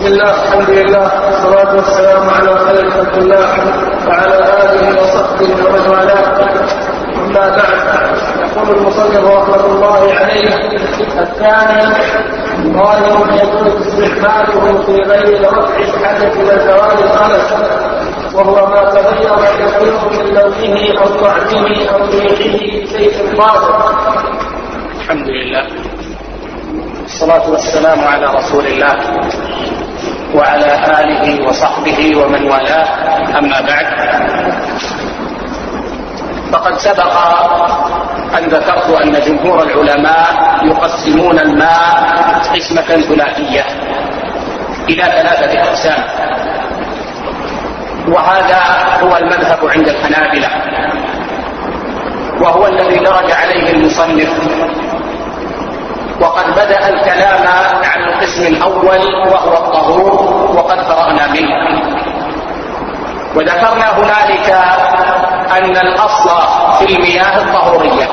بسم الله، الحمد لله، والصلاة والسلام على خير خلق الله وعلى آله وصحبه ومن والاه. أما بعد، يقول المصنف رحمة الله عليه: الثاني ظاهر يجوز استعماله في غير رفع الحدث وزوال الخلف، وهو ما تغير كثير من لونه أو طعمه أو ريحه بشيء قادر. الحمد لله، والصلاة والسلام على رسول الله وعلى آله وصحبه ومن والاه. أما بعد، فقد سبق أن ذكرت أن جمهور العلماء يقسمون الماء قسمة ثلاثية إلى 3 أقسام، وهذا هو المذهب عند الحنابلة، وهو الذي درج عليه المصنف. وقد بدأ الكلام عن القسم الأول وهو الطهور، وقد قرأنا منه، وذكرنا هنالك أن الأصل في المياه الطهورية،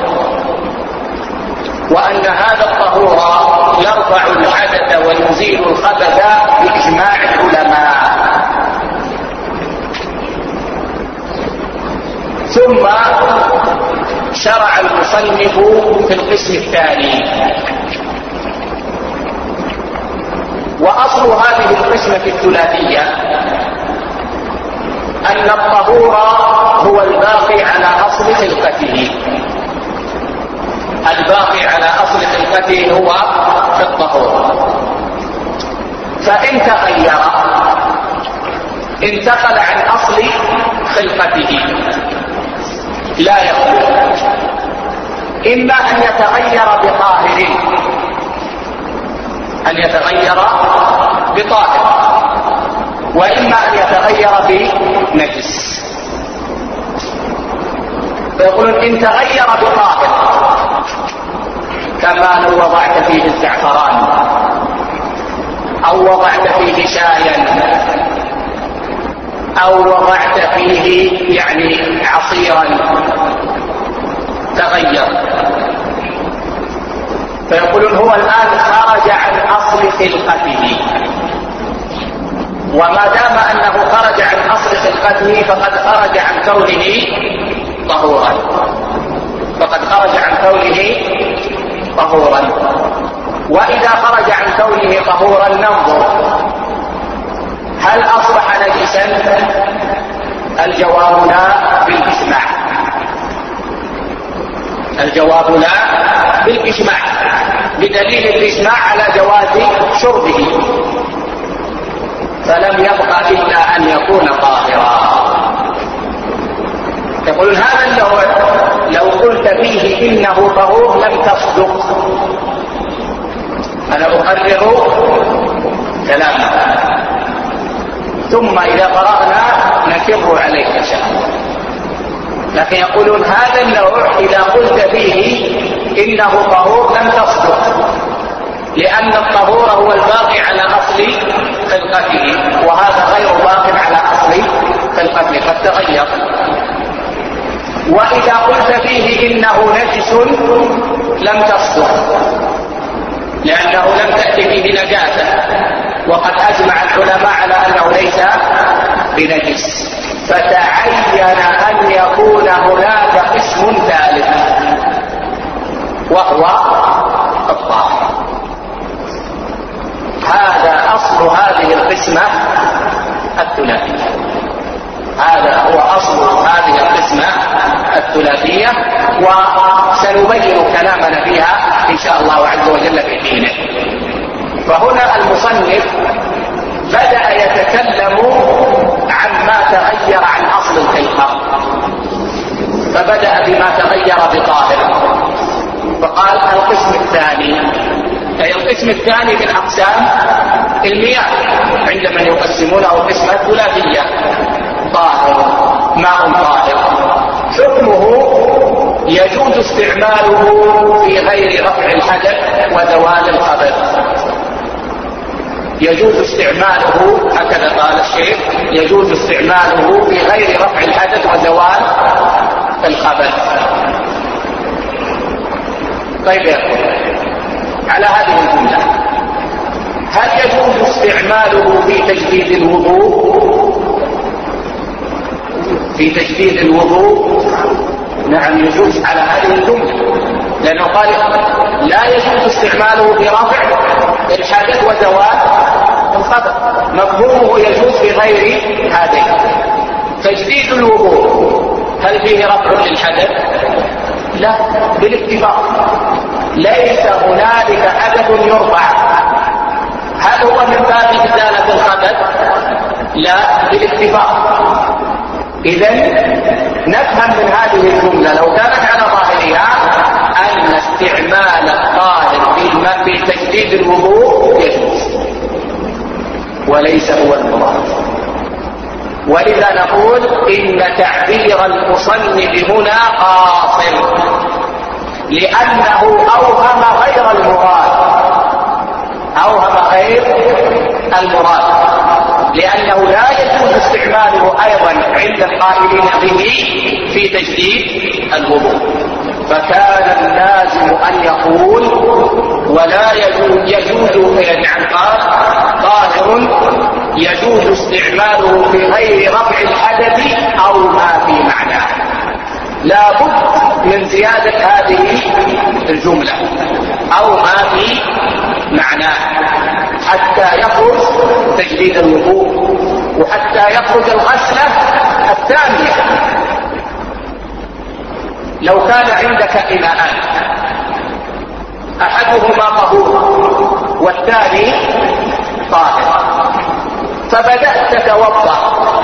وأن هذا الطهور يرفع الحدث ويزيل الخبث بإجماع العلماء. ثم شرع المصنف في القسم الثاني، وأصل هذه القسمة الثلاثية أن الطهور هو الباقي على أصل خلقته. الباقي على أصل خلقته هو الطهور، فإن تغير انتقل عن أصل خلقته لا يخلو، إما أن يتغير بطاهر، وإما أن يتغير بنجس. فيقولون إن تغير بطاهر، كما لو وضعت فيه الزعفران أو وضعت فيه شايا أو وضعت فيه عصيرا، تغير. فيقولون هو الآن خرج عن أصل خلقته، وما دام أنه خرج عن أصل خلقته فقد خرج عن كونه طهورا، وإذا خرج عن كونه طهورا ننظر هل أصبح نجسا؟ الجواب لا بالإجماع، بدليل الإجماع على جواز شربه، فلم يبقى إلا أن يكون طاهرا. يقول هذا النوع لو قلت فيه إنه طهور لم تصدق. أنا أقرر كلامك، ثم إذا قرأنا نكر عليك إن شاء الله. لكن يقولون هذا النوع إذا قلت فيه إنه طهور لم تصدق، لأن الطهور هو الباقي على أصل خلقته، وهذا غير باق على أصل خلقته، قد تغير. وإذا قلت فيه إنه نجس لم تصدق، لأنه لم تأتي فيه نجاسة، وقد أجمع العلماء على أنه ليس بنجس، فتعين أن يكون هناك قسم ثالث وهو الطاهر. هذا أصل هذه القسمة الثلاثية، هذا هو أصل هذه القسمة الثلاثية، وسنبين كلامنا فيها إن شاء الله عز وجل في حينه. فهنا المصنف بدأ يتكلم عن ما تغير عن أصل الخلقة، فبدأ بما تغير بطاهر، فقال القسم الثاني، أي القسم الثاني من أقسام المياه عند من يقسمونه قسمة ثلاثية: طاهر، ماء طاهر، حكمه يجوز استعماله في غير رفع الحدث وزوال الخبث. يجوز استعماله، هكذا قال الشيخ، يجوز استعماله في غير رفع الحدث وزوال الخبث. طيب يا أخوة، على هذه الجملة هل يجوز استعماله في تجديد الوضوء نعم يجوز على هذه الجملة، لأنه قال لا يجوز استعماله في رفع الحدث وزوال الخبث، مفهومه يجوز في غير هذين. تجديد الوضوء هل فيه رفع للحدث؟ لا، بالاتفاق ليس هنالك حدث يرفع. هل هو من باب إزالة الخبث؟ لا، بالاتفاق. إذن نفهم من هذه الجملة لو كانت على ظاهرها أن استعمال الطاهر في تجديد الوضوء يجوز، وليس هو المراد. ولذا نقول إن تعبير المصنف هنا قاصر، لأنه أوهم غير المراد، لأنه لا يجوز استعماله أيضا عند القائلين به في تجديد الوضوء. فكان اللازم أن يقول ولا يجوز يعني قال طاهر يجوز استعماله في غير رفع الحدث أو ما في معناه. لا بد من زيادة هذه الجملة أو ما في معناه حتى يخرج تجديد الوضوء وحتى يخرج الغسلة الثانية. لو كان عندك إناءان أحدهما طهور والثاني طاهر، فبدأت تتوضأ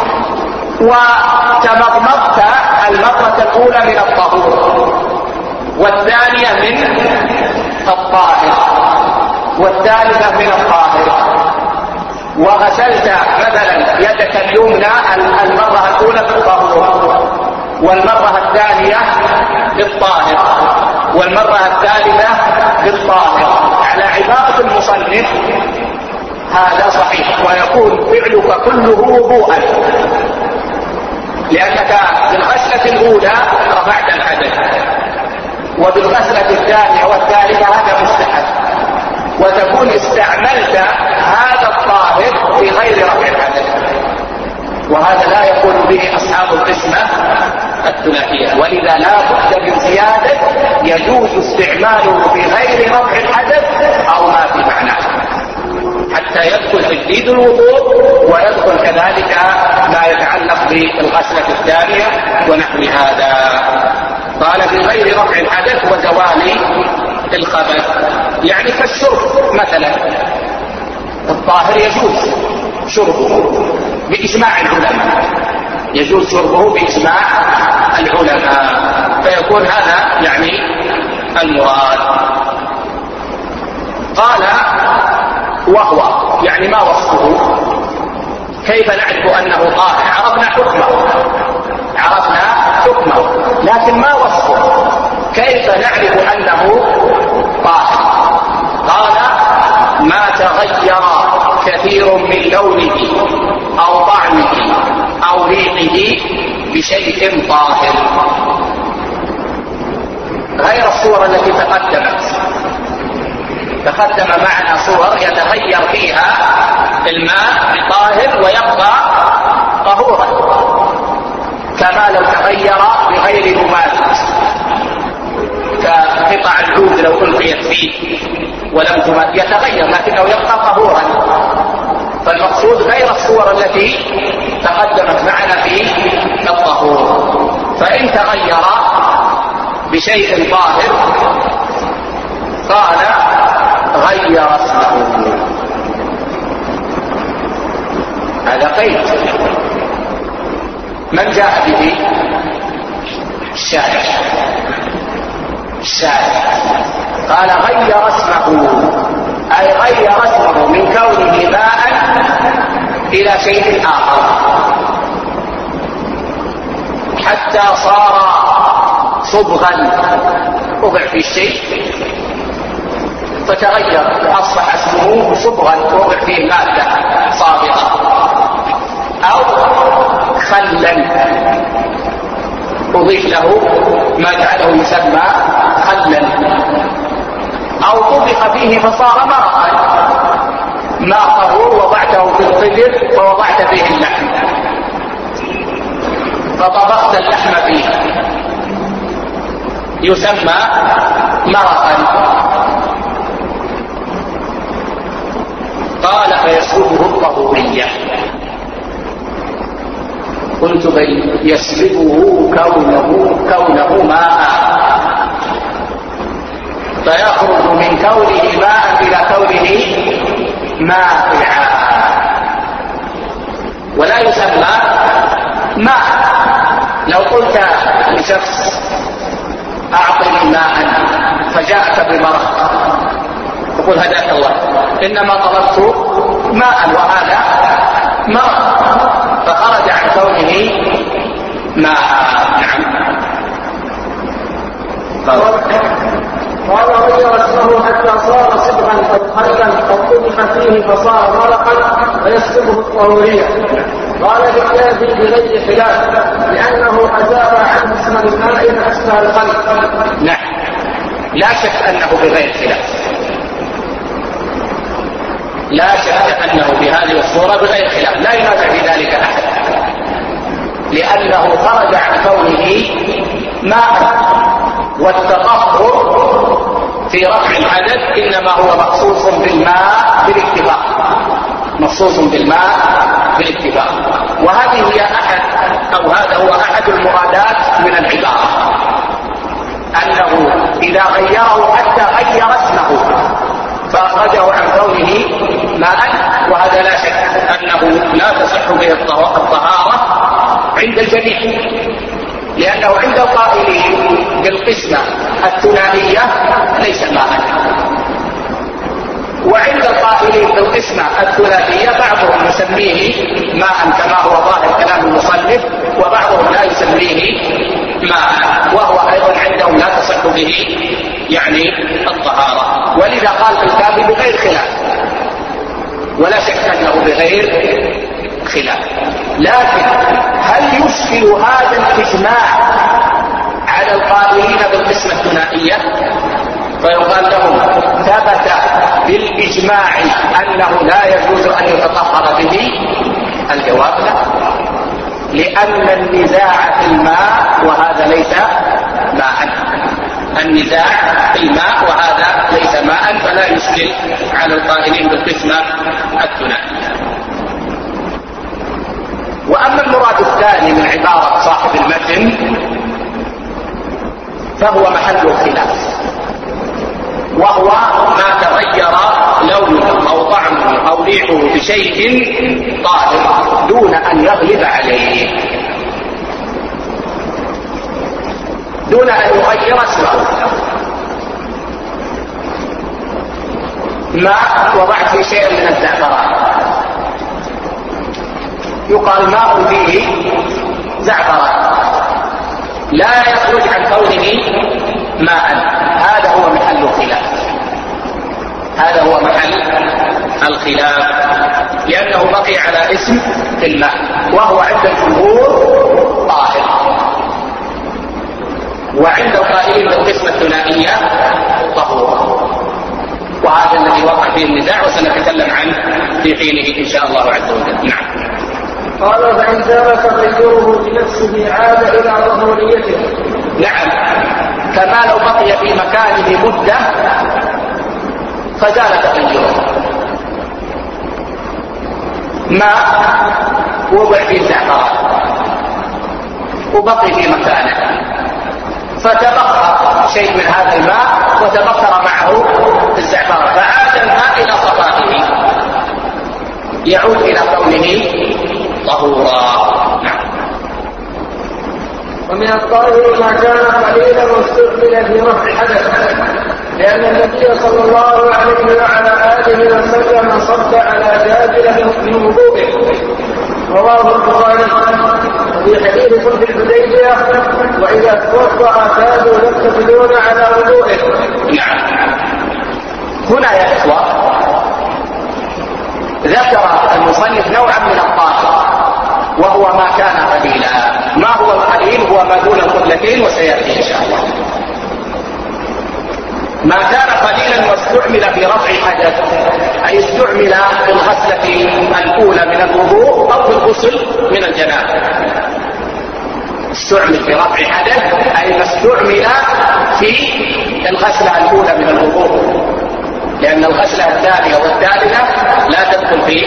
وتمضمضت المرة الأولى من الطهور والثانية من الطاهر والثالثة من الطاهر، وغسلت مثلا يدك اليمنى المرة الأولى بالطهور والمرة الثانية بالطاهر والمرة الثالثة بالطاهر على عبارة المصنف، هذا صحيح ويكون فعلك كله وضوءا، لأنك بالغسلة الأولى رفعت الحدث وبالغسلة الثانية والثالثة هذا مستحب، وتكون استعملت هذا الطاهر في غير رفع الحدث، وهذا لا يقول به أصحاب القسمة الثلاثية. ولذا لا بد من زيادة يجوز استعماله في غير رفع الحدث أو ما في معناه حتى يدخل تجديد الوضوء ويدخل كذلك ما يتعلق بالغسلة الثانية ونحو هذا. قال في غير رفع الحدث وزوال الخبث، يعني كالشرب مثلا، الطاهر يجوز شربه بإجماع العلماء، يجوز شربه بإجماع العلماء، فيكون هذا يعني المراد. قال وهو يعني ما وصفه، كيف نعرف أنه طاهر؟ عرفنا حكمه لكن ما وصفه، كيف نعرف أنه طاهر؟ قال ما تغير كثير من لونه أو طعمه أو ريحه بشيء طاهر، غير الصورة التي تقدم معنا صور يتغير فيها الماء بطاهر ويبقى طهورا، كما لو تغير بغير مماثل كقطع العود لو ألقيت فيه ولم تماثل يتغير لكنه يبقى طهورا. فالمقصود غير الصور التي تقدمت معنا في الطهور، فإن تغير بشيء طاهر قال غير اسمه، هذا قيد. من جاء به؟ الشارع قال غير اسمه، أي غير اسمه من كونه ماء إلى شيء آخر حتى صار صبغا، وضع في الشيء فتغير أصبح اسمه صبغا وضع فيه مادة صابغة، أو خلا أضيف له ما جعله يسمى خلا، أو طبخ فيه فصار مرقا ماء طهور وضعته في القدر فوضعت فيه اللحم فطبخت اللحم فيه يسمى مرقا. قال فيسلبه الطهورية. قلت بل يسلبه كونه ماء، فيخرج من كونه ماء إلى كونه مائعا ولا يسمى ماء. لو قلت لشخص أعطني ماء فجاءك بمرق تقول هداك الله إنما طلبت ماء وهذا مرق، فخرج عن كونه ماء. نعم. قال غير اسمه حتى صار صبغا قد خلا قد طبخ فيه فصار مرقا فيسلبه الطهورية. قال بالكافي بغير خلاف لأنه أزال عنه اسم الماء فأشبه الخلق. نعم لا شك أنه بغير خلاف، لا شك أنه بهذه الصورة بغير خلاف، لا ينازع في ذلك أحد، لأنه خرج عن كونه ماء، والتطهر في رفع الحدث إنما هو مخصوص بالماء بالاتفاق، مخصوص بالماء بالاتفاق. وهذه هي هذا هو أحد المرادات من العبارة، أنه إذا غيره حتى غير اسمه فأخرجه عن كونه ماء، وهذا لا شك أنه لا تصح به الطهارة عند الجميع، لأنه عند القائلين بالقسمة الثنائية ليس ماء، وعند القائلين بالقسمة الثلاثية بعضهم يسميه ماء كما هو ظاهر كلام المصنف، وبعضهم لا يسميه ماء، وهو أيضا عندهم لا تصح به يعني الطهارة. ولذا قال في الكافي بغير خلاف، ولا شك أنه بغير خلاف. لكن هل يشكل هذا الإجماع على القائلين بالقسمة الثنائية؟ فيقال لهم ثبت بالإجماع أنه لا يجوز أن يتطهر به. الجواب لا، لأن النزاع في الماء وهذا ليس ماء، النزاع في الماء وهذا ليس ماء، فلا يشكل على القائلين بالقسمة الثنائية. وأما المراد الثاني من عبارة صاحب المتن فهو محل الخلاف، وهو ما تغير لونه أو طعمه أو ريحه بشيء طاهر دون أن يغلب عليه، دون أن يغير اسمه. ماء وضعت في شيء من الزعفران يقال ماء فيه زعفران لا يخرج عن كونه ماء، هذا هو محل الخلاف، هذا هو محل الخلاف، لأنه بقي على اسم الماء وهو عند الجمهور طاهر، وعند القائلين بالقسمة الثنائية طهور، وهذا الذي وقع فيه النزاع وسنتكلم عنه في حينه إن شاء الله عز وجل. نعم. قال فإن زال تغيره بنفسه عاد إلى ظهوريته. نعم، كما لو بقي في مكانه مدة فزال تغيره، ماء وضع فيه زعفران وبقي في مكانه فتبخر شيء من هذا الماء وتبخر معه الزعفران فعاد الماء إلى صفائه يعود إلى كونه طهورا. نعم. ومن الطاهر ما كان قليلا واستعمل في رفع الحدث، لأن النبي صلى الله عليه وعلى آله وسلم صد على جابر من وضوءه، رواه البخاري في حديث صلح الحديبية وإذا توضأ كانوا يقتتلون على وضوءه. نعم. هنا يا إخوة ذكر المصنف نوعا من الطاهر وهو ما كان قليلا. ما هو القليل؟ هو ما دون القبلتين وسيأتي إن شاء الله. ما كان قليلا واستعمل في رفع حدث، أي استعمل في الغسلة الأولى من الوضوء أو في الغسل من الجنابة. استعمل في رفع حدث أي ما استعمل في الغسلة الأولى من الوضوء، لأن الغسلة الثانية والثالثة لا تدخل في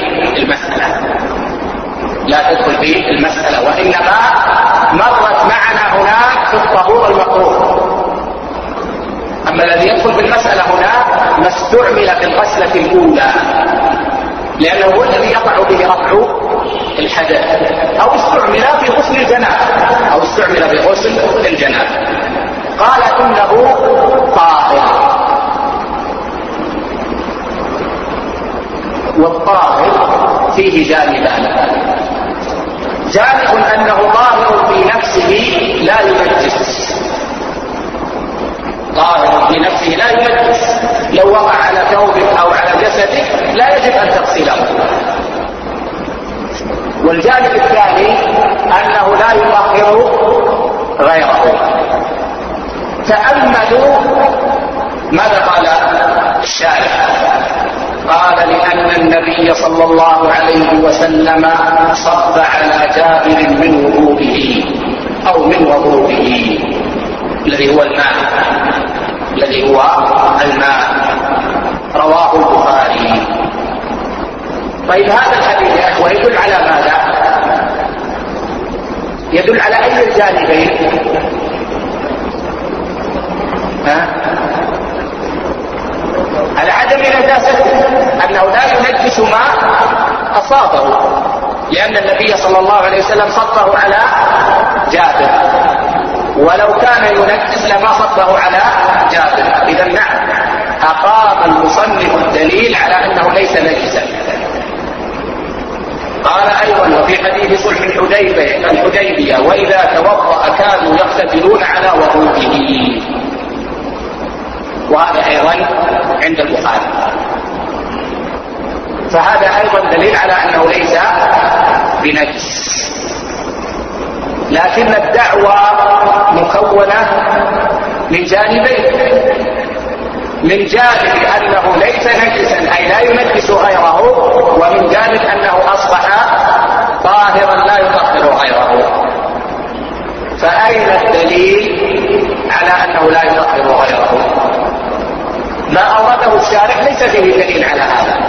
المسألة، وإنما مرت معنا هناك في الطهور المكروه. أما الذي يدخل في المسألة هنا ما استعمل في الغسلة الأولى، لأنه هو الذي يقع به رفع الحدث، أو استعمل في غسل الجنابة. قال إنه طاهر، والطاهر فيه جانبان: جانب أنه طاهر في نفسه لا ينجس، طاهر في نفسه لا ينجس، لو وقع على ثوبك أو على جسدك لا يجب أن تغسله. والجانب الثاني أنه لا يطهر غيره. تأملوا ماذا قال الشارع؟ قال: لأن النبي صلى الله عليه وسلم صب على جابر من وضوئه أو من وضوئه الذي هو الماء، رواه البخاري. طيب هذا الحديث يا أخوة يدل على ماذا؟ يدل على أي الجانبين؟ على عدم نجاسته، أنه لا ينجس ما أصابه، لأن النبي صلى الله عليه وسلم صبه على جابر، ولو كان ينجس لما صبه على جابر. إذا نعم، أقام المصنف الدليل على أنه ليس نجسا. قال أيضا: وفي حديث صلح الحديبية: وإذا توضأ كانوا يقتتلون على وضوئه. وهذا أيضا عند البخاري، فهذا أيضا دليل على أنه ليس بنجس. لكن الدعوة مكونة من جانبين: من جانب أنه ليس نجسا أي لا ينجس غيره، ومن جانب أنه أصبح طاهرا لا يطهر غيره. فأين الدليل على أنه لا يطهر غيره؟ ما أورده الشارع ليس فيه دليل على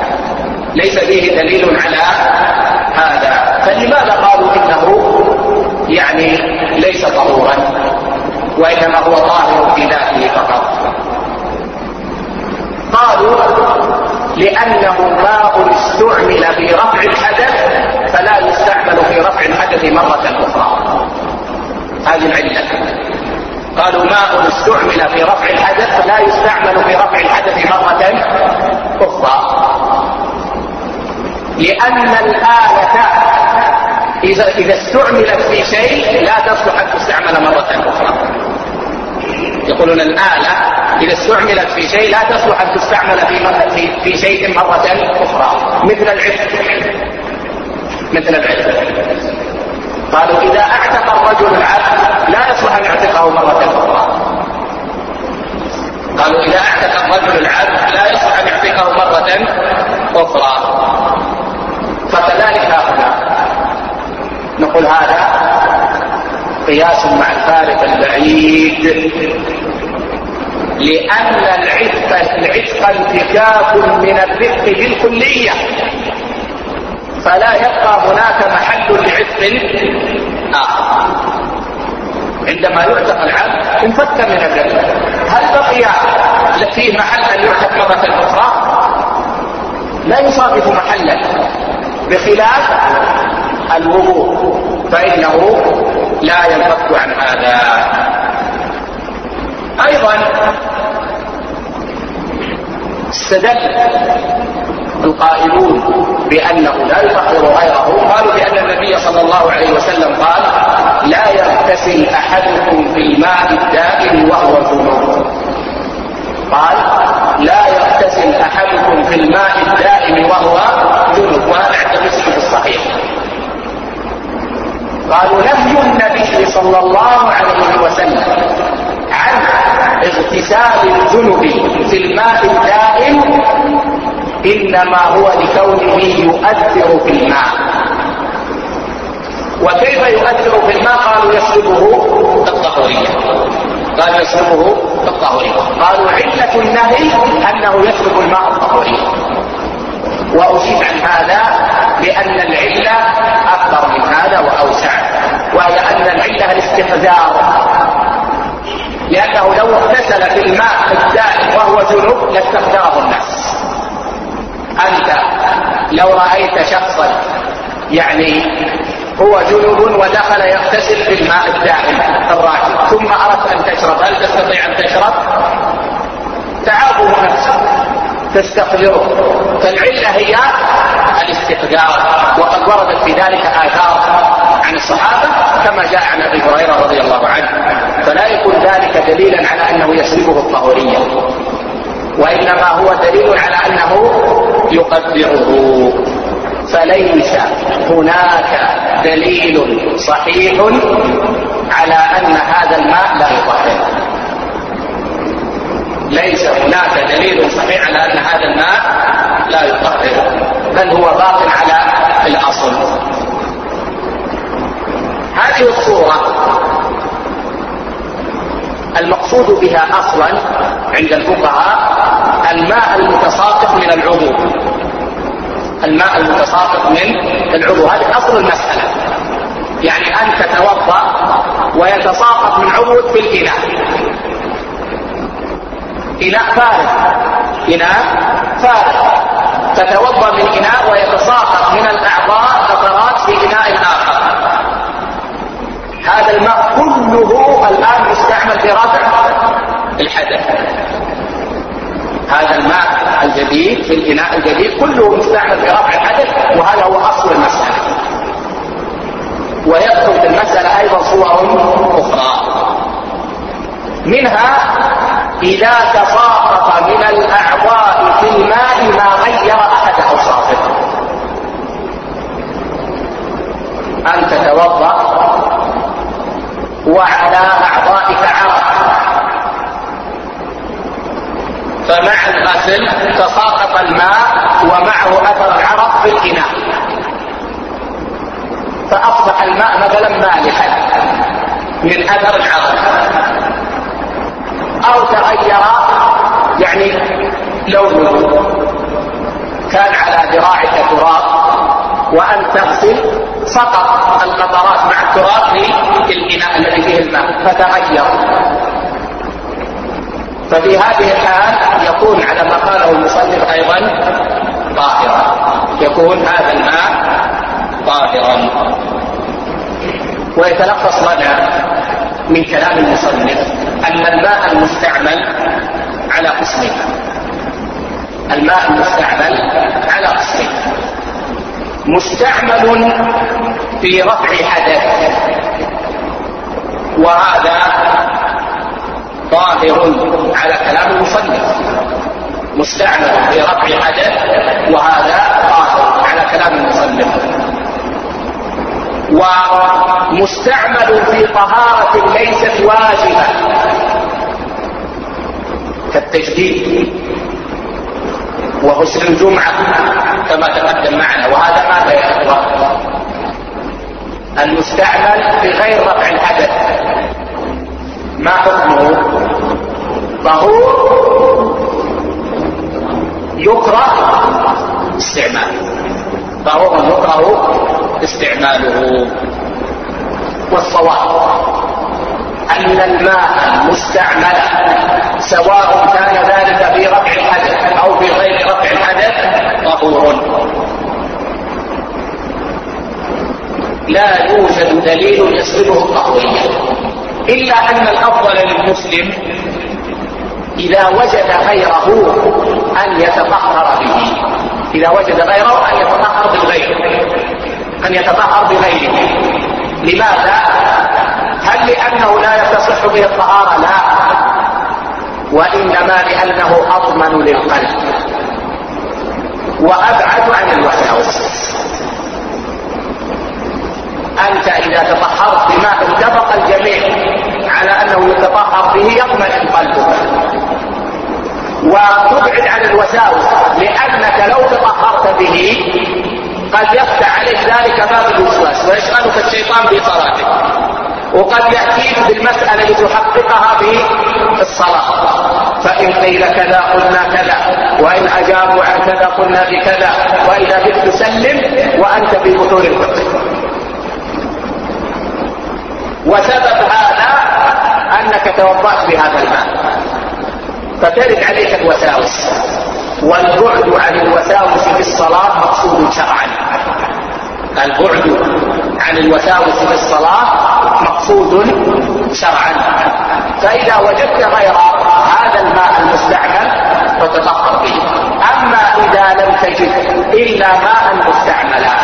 هذا، فلماذا قالوا إنه يعني ليس طهورا وإنما هو طاهر في ذاته فقط؟ قالوا: لأنه ماء استعمل في رفع الحدث فلا يستعمل في رفع الحدث مرة أخرى. هذه العلة. قالوا: ماء استعمل في رفع الحدث فلا يستعمل في رفع الحدث مرة أخرى، لأن الآلة إذا استعملت في شيء لا تصلح أن تستعمل مرة أخرى. يقولون الآلة إذا استعملت في شيء لا تصلح أن تستعمل في شيء مرة أخرى، مثل العلم. قالوا: إذا اعتق الرجل العبد لا يصلح أن يعتقه مرة أخرى. قالوا: إذا اعتق الرجل العبد لا يصلح أن يعتقه مرة أخرى. فكذلك هنا نقول هذا قياس مع الفارق البعيد، لأن العتق انتكاك من الرفق بالكلية، فلا يبقى هناك محل لعتق آخر. عندما يعتق العبد انفك من الرفق، هل بقي فيه محل أن يعتق مرة أخرى؟ لا يصادف محلا، بخلاف الوضوء فإنه لا ينفك عن هذا. أيضا استدل القائلون بأنه لا يطهر غيره، قالوا بأن النبي صلى الله عليه وسلم قال: لا يغتسل أحدكم في الماء الدائم وهو جنوب. قال: لا يغتسل أحدكم في الماء الدائم وهو جنوب، وهذا عند مسلم في الصحيح. قالوا: نهي النبي صلى الله عليه وسلم عن اغتسال الجنب في الماء الدائم إنما هو لكونه يؤثر في الماء. وكيف يؤثر في الماء؟ قالوا يسلبه الطهورية. قالوا علة النهي أنه يسلب الماء الطهورية. وأجيب عن هذا بأن العلة أكبر من هذا وأوسع، وهي أن العلة الاستحذار، لأنه لو اغتسل في الماء الدائم وهو جنب لاستحذره الناس. أنت لو رأيت شخصا يعني هو جنب ودخل يغتسل في الماء الدائم الراكد ثم أردت أن تشرب، هل تستطيع أن تشرب؟ تعابه نفسه تستقذره. فالعلة هي الاستقذار، وقد وردت في ذلك آثار عن الصحابة كما جاء عن أبي هريرة رضي الله عنه. فلا يكون ذلك دليلا على أنه يسلبه الطهورية، وإنما هو دليل على أنه يقدره. فليس هناك دليل صحيح على أن هذا الماء لا يطهر. ليس هناك دليل صحيح على أن هذا الماء لا يطهر، بل هو باق على الأصل. هذه الصورة المقصود بها أصلا عند الفقهاء الماء المتساقط من العضو. الماء المتساقط من العضو، هذه أصل المسألة. يعني أن تتوضأ ويتساقط من عضوك في الإناء، إناء فارغ، تتوضأ من إناء ويتساقط من الأعضاء قطرات في إناء آخر. هذا الماء كله الآن يستعمل في رفع الحدث. هذا الماء الجديد في الإناء الجديد كله مستعمل في رفع الحدث، وهذا هو أصل المسألة. ويدخل في المسألة أيضا صور أخرى، منها إذا تساقط من الأعضاء في الماء ما غير أحد أوصافه. أن تتوضأ وعلى أعضائك عرق، فمع الغسل تساقط الماء ومعه أثر العرق في الإناء، فأصبح الماء مثلا مالحا من أثر العرق، أو تغير يعني لونه، كان على ذراعك تراب وأن تغسل سقط القطرات مع التراب في الإناء الذي فيه الماء فتغير. ففي هذه الحال يكون على ما قاله المصنف أيضا طاهرا، يكون هذا الماء طاهرا. ويتلخص لنا من كلام المصنف أن الماء المستعمل على قسمين. الماء المستعمل على قسمين: مستعمل في رفع حدث، وهذا ظاهر على كلام المصنف، مستعمل في رفع حدث وهذا ظاهر على كلام المصنف. ومستعمل في طهارة ليست واجبة كالتجديد وغسل الجمعة كما تقدم معنا. وهذا ماذا يا إخوة؟ المستعمل في غير رفع الحدث ما حكمه؟ طهور يكره استعماله، طهور يكره استعماله. والصواب أن الماء المستعمل سواء كان ذلك في رفع الحدث أو في غير رفع الحدث طهور. لا يوجد دليل يسلبه الطهورية، إلا أن الأفضل للمسلم إذا وجد غيره أن يتطهر به، إذا وجد غيره أن يتطهر بالغير، أن يتطهر بغيره. لماذا؟ هل لأنه لا تصح به الطهارة؟ لا، وإنما لأنه أضمن للقلب وأبعد عن الوساوس. أنت إذا تطهرت بماء اتفق الجميع على أنه يتطهر به يطمئن قلبك، وتبعد عن الوساوس، لأنك لو تطهرت به قد يفتح عليك ذلك باب الوسواس ويشغلك الشيطان في صلاتك، وقد يأتيك بالمسألة لتحققها في الصلاة، فإن قيل كذا قلنا كذا، وإن أجابوا عن كذا قلنا بكذا، وإذا بك تسلم وأنت في بحور الفقه. وسبب هذا أنك توضأت بهذا الماء فترد عليك الوساوس، والبعد عن الوساوس في الصلاة مقصود شرعا. البعد عن الوساوس في الصلاة مقصود شرعا. فإذا وجدت غير هذا الماء المستعمل فتطهر به. أما إذا لم تجد إلا ماء مستعملا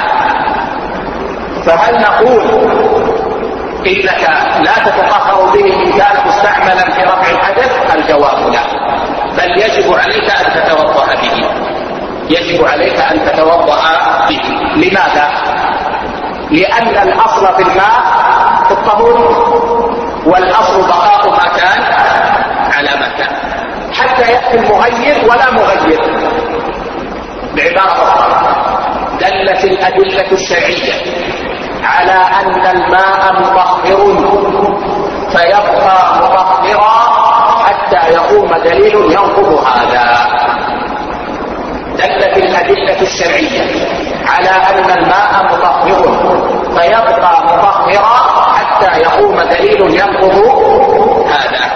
فهل نقول إنك لا تتطهر به إن كان مستعملا في رفع الحدث؟ الجواب لا، بل يجب عليك أن تتوضأ به، يجب عليك أن تتوضأ به. لماذا؟ لأن الأصل في الماء الطهور، والأصل بقاء ما كان على ما كان حتى يأتي المغير ولا مغير. بعبارة أخرى دلت الأدلة الشرعية على أن الماء مطهر فيبقى مطهرا حتى يقوم دليل ينقض هذا. دلت الأدلة الشرعية على أن الماء مطهر فيبقى مطهرا حتى يقوم دليل ينقض هذا،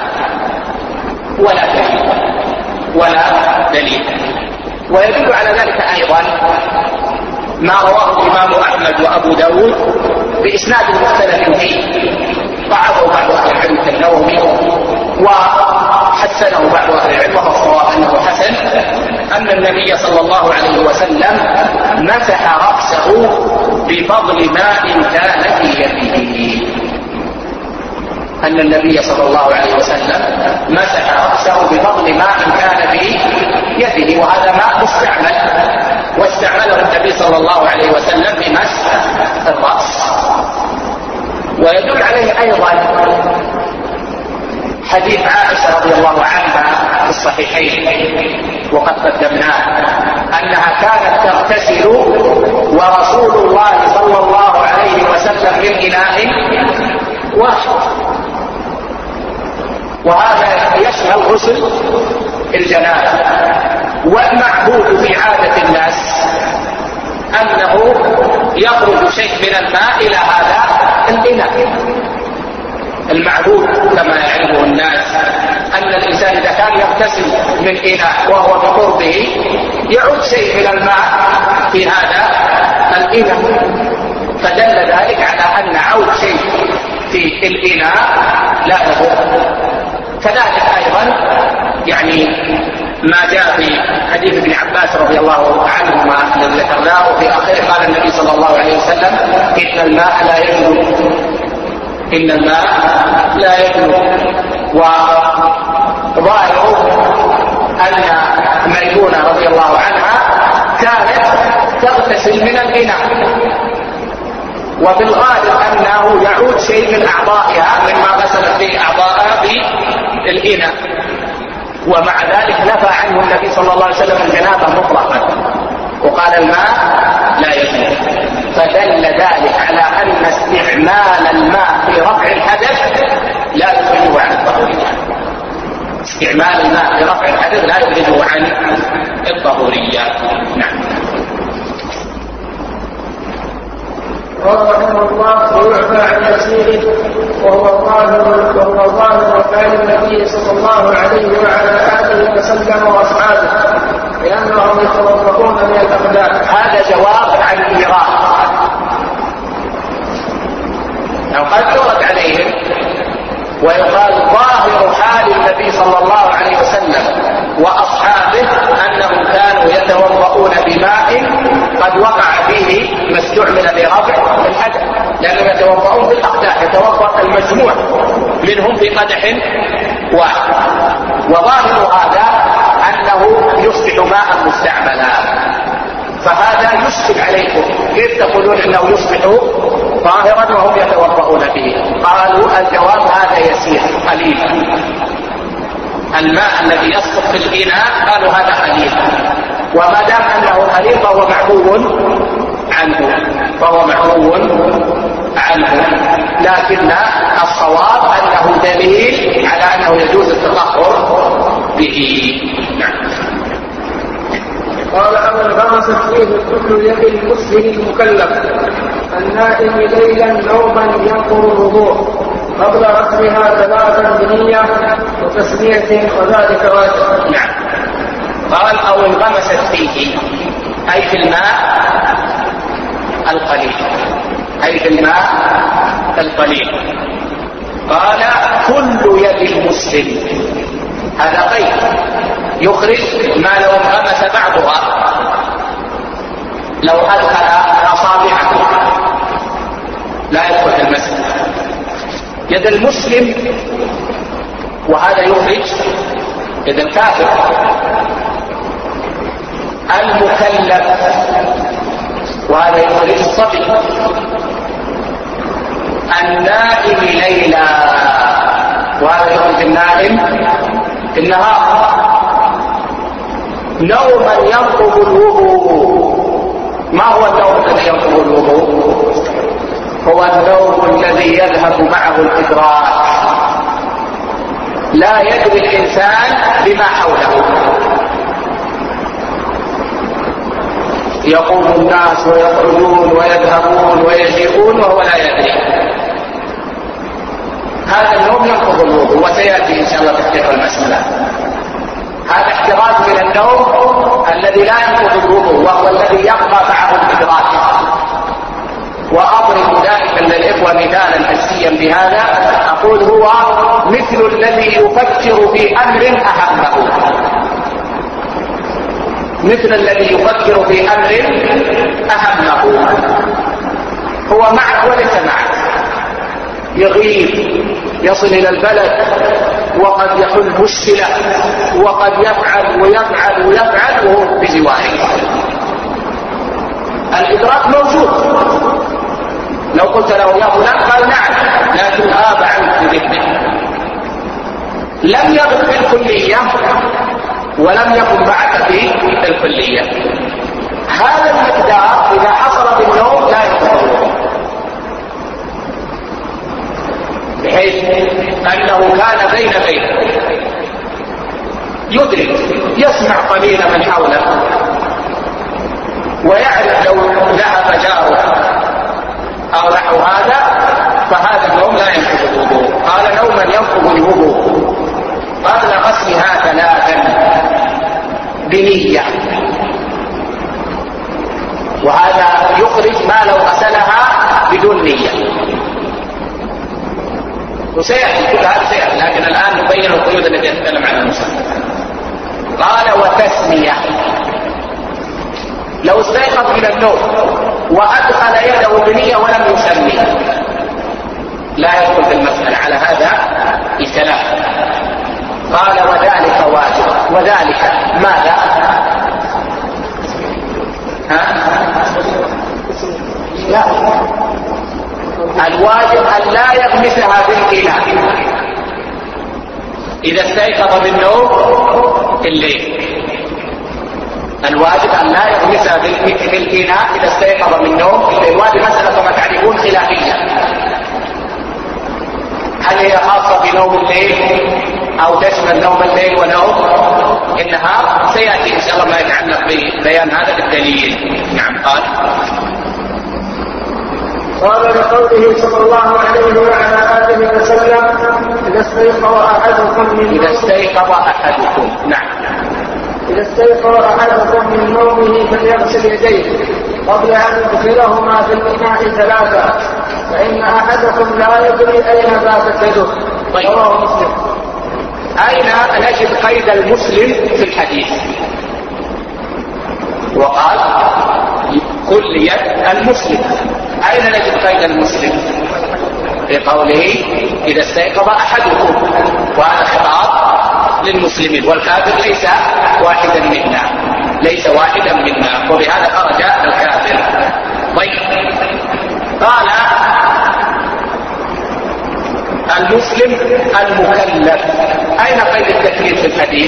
ولا دليل. ويدل على ذلك أيضا ما رواه الإمام أحمد وأبو داود بإسناد مختلف فيه، ضعفه بعض أهل العلم كالنووي وحسنه بعض أهل العلم، وهو أنه حسن، أن النبي صلى الله عليه وسلم مسح رأسه بفضل ماء كان في يده. أن النبي صلى الله عليه وسلم مسح رأسه بفضل ماء كان في يده، وهذا ماء مستعمل واستعمله النبي صلى الله عليه وسلم في مسح الرأس. ويدل عليه أيضا حديث عائشة رضي الله عنها في الصحيحين وقد قدمناه، أنها كانت تغتسل ورسول الله صلى الله عليه وسلم من إناء واحد، وهذا يشمل غسل الجنابة. والمعهود في عادة الناس أنه يخرج شيء من الماء إلى هذا الإناء. المعهود كما يعلمه الناس أن الإنسان إذا كان يغتسل من إناء وهو بقربه يعود شيء من الماء في هذا الإناء، فدل ذلك على أن عود شيء في الإناء لا يضر. كذلك أيضا يعني ما جاء في حديث ابن عباس رضي الله عنهما الذي ذكرناه في آخره، قال النبي صلى الله عليه وسلم إن الماء لا يجنب، إن الماء لا يجنب. وظاهر أن ميمونة رضي الله عنها كانت تغتسل من الإناء، وفي الغالب أنه يعود شيء من أعضائها مما غسلت به أعضائها في الإناء، ومع ذلك نفى عنه النبي صلى الله عليه وسلم الجنابة مطلقا وقال الماء لا يجنب. فدل ذلك على أن استعمال الماء في رفع الحدث لا يخرجه عن الطهورية. استعمال الماء في رفع الحدث لا يخرجه عن الطهورية. نعم. رحمه الله ويعفى عن يسيره وهو ظاهر فعل النبي صلى الله عليه وعلى آله وسلم وأصحابه لأنهم يتوفقون من الأقدام. هذا جواب عن الإيراد، لو قد يرد عليهم ويقال ظاهر حال النبي صلى الله عليه وسلم وأصحابه أنهم كانوا يتوضؤون بماء قد وقع فيه ما استعمل لرفع الحدث، لأنهم يتوضؤون بالأقداح، يتوضأ المجموع منهم في قدح واحد. وظاهر هذا أنه يصبح ماء مستعملا، فهذا يشكل عليكم كيف تقولون أنه يصبح ظاهرا وهم يتوضؤون به؟ قالوا الجواب هذا يسير قليل، الماء الذي يسقط في الإناء قالوا هذا خليل، وما دام أنه خليل فهو معفو عنه، لكن الصواب أنه دليل على أنه يجوز التطهر به. قال أمن غمست فيه كل يد المسلم المكلف النائم ليلا نوما ينقض الوضوء قبل غسلها 3 بنية وتسمية وذلك واجب. نعم. قال أو انغمست فيه أي في الماء القليل، قال كل يد المسلم، هذا قيد يخرج ما لو انغمس بعضها، لو أدخل أصابعه لا يدخل المسجد يد المسلم، وهذا يخرج يد الكافر. المكلف وهذا يخرج الصبي. النائم ليلا وهذا يخرج النائم في النهار. نوما ينقض الوضوء. ما هو النوم الذي ينقض الوضوء؟ هو النوم الذي يذهب معه الإدراك، لا يدري الإنسان بما حوله. يقوم الناس ويخرجون ويذهبون ويجيئون وهو لا يدري. هذا النوم ينقض الوضوء، وسيأتي إن شاء الله تحقيق المسألة. هذا احتراز من النوم الذي لا ينقض الوضوء، وهو الذي يبقى معه الإدراك. وأضرب دائما للإخوة مثالا حسيا بهذا، أقول هو مثل الذي يفكر في أمر أهمه، هو معك وليس معك، يغيب، يصل إلى البلد، وقد يحل مشكلة، وقد يفعل وهو بجواره. الإدراك موجود، لو قلت له يا فلان قال نعم، لكن غاب عنك بذهنه، لم يغب في الكلية ولم يكن معك في الكلية. هذا المقدار إذا حصل بالنوم لا يتطور، بحيث أنه كان بين يدرك، يسمع قليلا من حوله، ويعرف لو ذهب جاره أو نحو هذا، فهذا النوم لا ينقض الوضوء. قال نوما ينقض الوضوء قبل غسلها 3 بنية، وهذا يخرج ما لو غسلها بدون نية، وسيأتي كل هذا سيأتي، لكن الآن نبين القيود التي يتكلم عنها المصنف. قال وتسمية، لو استيقظ من النوم وأدخل يده بنية ولم يسمي لا يدخل في المسألة، على هذا الكلام. قال وذلك واجب. وذلك ماذا؟ لا، الواجب أن لا يغمسها بالإناء إذا استيقظ بالنوم في الليل. الواجب أن لا يغمسها بالإناء إذا استيقظ من النوم في الليل. وهذه مسألة كما تعرفون خلافية، هل هي خاصة بنوم الليل أو تشمل نوم الليل ونوم النهار؟ سيأتي إن شاء الله ما يتعلق ببيان هذا بالدليل. نعم. قال لقوله صلى الله عليه وعلى آله وسلم إذا استيقظ أحدكم نعم، إذا استيقظ أحدكم من نومه فليغسل يديه قبل أن يدخلهما في الإناء 3، فإن أحدكم لا يدري أين باتت يده. رواه مسلم. أين نجد قيد المسلم في الحديث؟ وقال كل يد المسلم. أين نجد قيد المسلم؟ في قوله إذا استيقظ أحدكم، وهذا خطاب للمسلمين، والكافر ليس واحدا منا، وبهذا خرج الكافر. طيب، قال المسلم المكلف. أين قيد التكليف في الحديث؟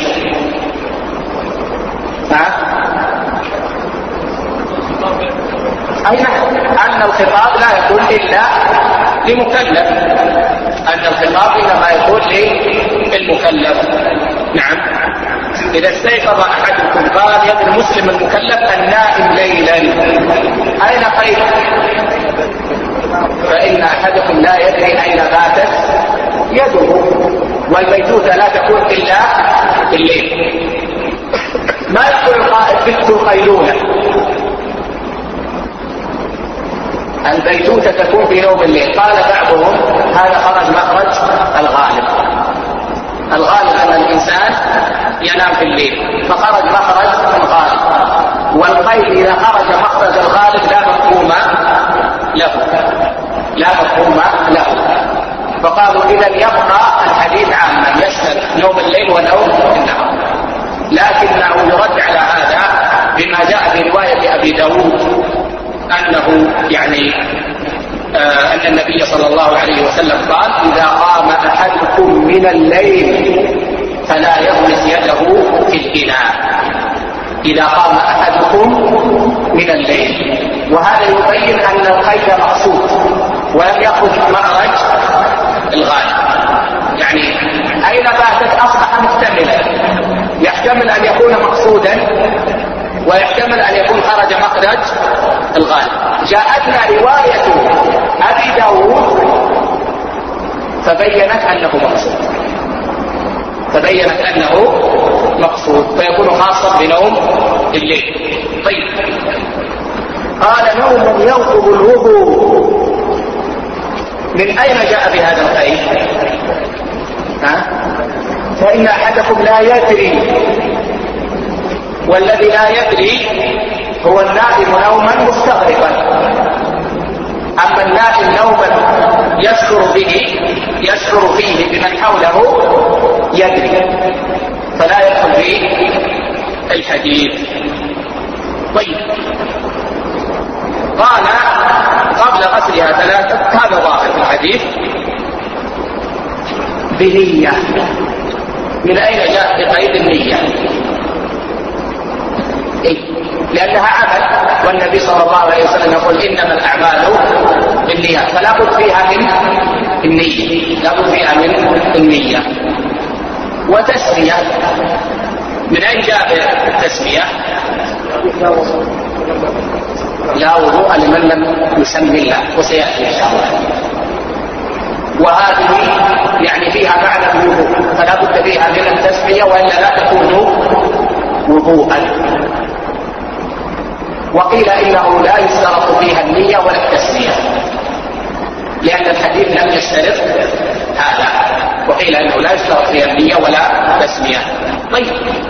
أين أن الخطاب لا يكون إلا لمكلف، أن الخطاب إنما يكون للمكلف. نعم. إذا استيقظ أحدكم قال يد المسلم المكلف النائم ليلا، أين قيد؟ فإن أحدكم لا يدري أين باتت يده، والبيتوتة لا تكون إلا بالليل. ما يقول القائل بت قيلولة، البيتوتة تكون في نوم الليل. قال بعضهم هذا خرج مخرج الغالب، الغالب أن الإنسان ينام في الليل، فخرج مخرج الغالب. والقيد إذا خرج مخرج الغالب لا مفهوم له، لا مفهوم له. فقالوا إذا يبقى الحديث عاما يشمل نوم الليل ونوم النهار، لكنه يرد على هذا بما جاء في رواية أبي داود أنه يعني أن النبي صلى الله عليه وسلم قال إذا قام أحدكم من الليل فلا يغمس يده في الإناء، إذا قام أحدكم من الليل. وهذا يبين أن القيد مقصود ولم يخرج مخرج الغالب. يعني أين باتت أصبح محتملا، يحتمل أن يكون مقصودا ويحتمل أن يكون خرج مخرج الغالب. جاءتنا رواية أبي داود فبينت أنه مقصود، فبينت أنه مقصود، فيكون خاصا بنوم الليل. طيب، قال نوم ينقض الوضوء، من أين جاء بهذا القيد؟ فإن أحدكم لا يدري، والذي لا يدري هو النائم نوما مستغرقا. أما النائم نوما يشعر فيه بمن حوله يدري، فلا يدخل فيه الحديث. طيب، قال قبل غسلها ثلاثة، هذا ظاهر في الحديث بنية. من أين جاء بقيد النية؟ لأنها عمل، والنبي صلى الله عليه وسلم يقول إنما الأعمال بالنيات، فلا بد فيها من النية، لا بد فيها من النية. وتسمية، من أين جاء التسمية؟ لا وضوء لمن لم يسمي الله، وسيأتي إن شاء الله. وهذه يعني فيها معنى الوضوء، فلا بد فيها من التسمية وإلا لا تكون وضوءا. وقيل إنه لا يشترط فيها النية ولا التسمية، لأن الحديث لم يشترط هذا. وقيل إنه لا يشترط فيها النية ولا التسمية. طيب،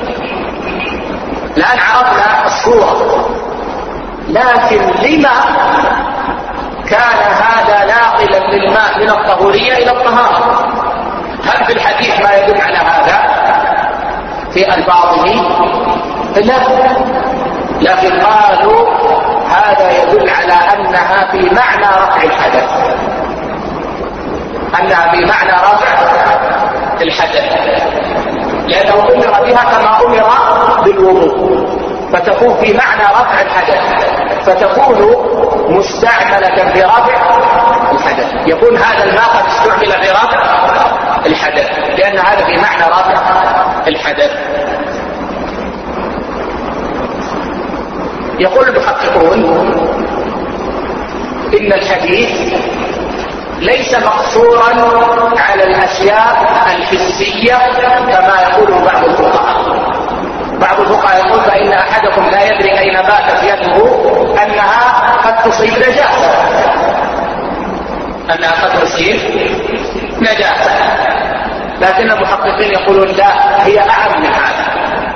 الآن عرفنا الصورة، لكن لما كان هذا ناقلا للماء من الطهورية إلى الطهارة؟ هل في الحديث ما يدل على هذا في ألفاظه؟ لا، لكن قالوا هذا يدل على أنها في معنى رفع الحدث، أنها في معنى رفع الحدث، لأنه أمر بها كما أمر بالوضوء، فتكون في معنى رفع الحدث، فتكون مستعملة في رفع الحدث. يكون هذا الماء قد استعمل في رفع الحدث، لأن هذا في معنى رفع الحدث. يقول المحققون إن الحديث ليس مقصورا على الأشياء الحسية كما يقول بعض الفقهاء. بعض الفقهاء يقول فإن أحدكم لا يدري أين باتت يده أنها قد تصيب نجاسة، أنها قد تصيب نجاسة. لكن المحققين يقولون لا، هي أعم من هذا،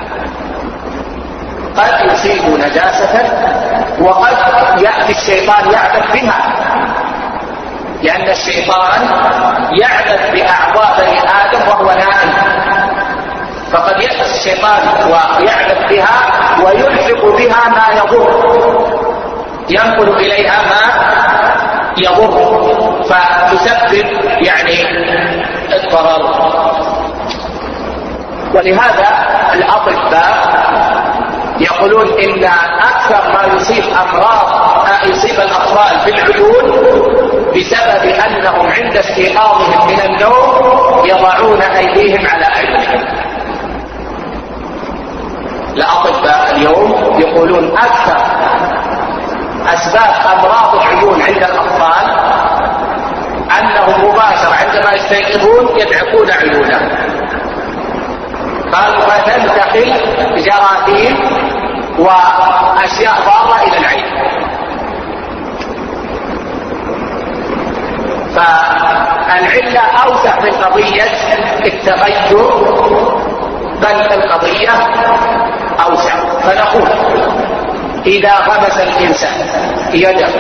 قد يصيب نجاسة وقد يأتي الشيطان يعبث بها، لأن الشيطان يعبث بأعضاء بني آدم وهو نائم، فقد يأتي الشيطان ويعبث بها ويلحق بها ما يضر، ينقل إليها ما يضر فتسبب يعني الضرر. ولهذا الأطباء يقولون إن أكثر ما يصيب الأطفال بالعيون بسبب أنهم عند استيقاظهم من النوم يضعون أيديهم على أعينهم. الأطباء اليوم يقولون أكثر أسباب أمراض العيون عند الأطفال أنهم مباشرة عندما يستيقظون يدعكون عيونهم، قالوا فتنتقل جراثيم وأشياء ضارة إلى العين. فالعلة أوسع من قضية التغير، بل القضية أوسع. فنقول إذا غمس الإنسان يده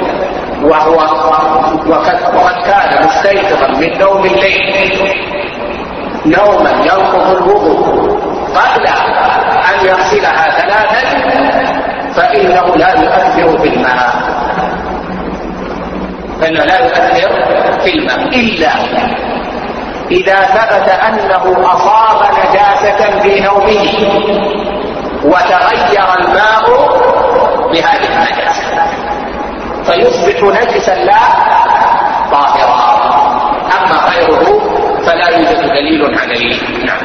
وقد كان مستيقظا من نوم الليل نوما ينقض الوضوء قبل أن يغسلها 3 فإنه لا يؤثر في الماء، إلا إذا ثبت أنه أصاب نجاسة في نومه وتغير الماء بهذه النجاسة فيصبح نجسا لا طاهرا. أما غيره فلا يوجد دليل عليه. نعم.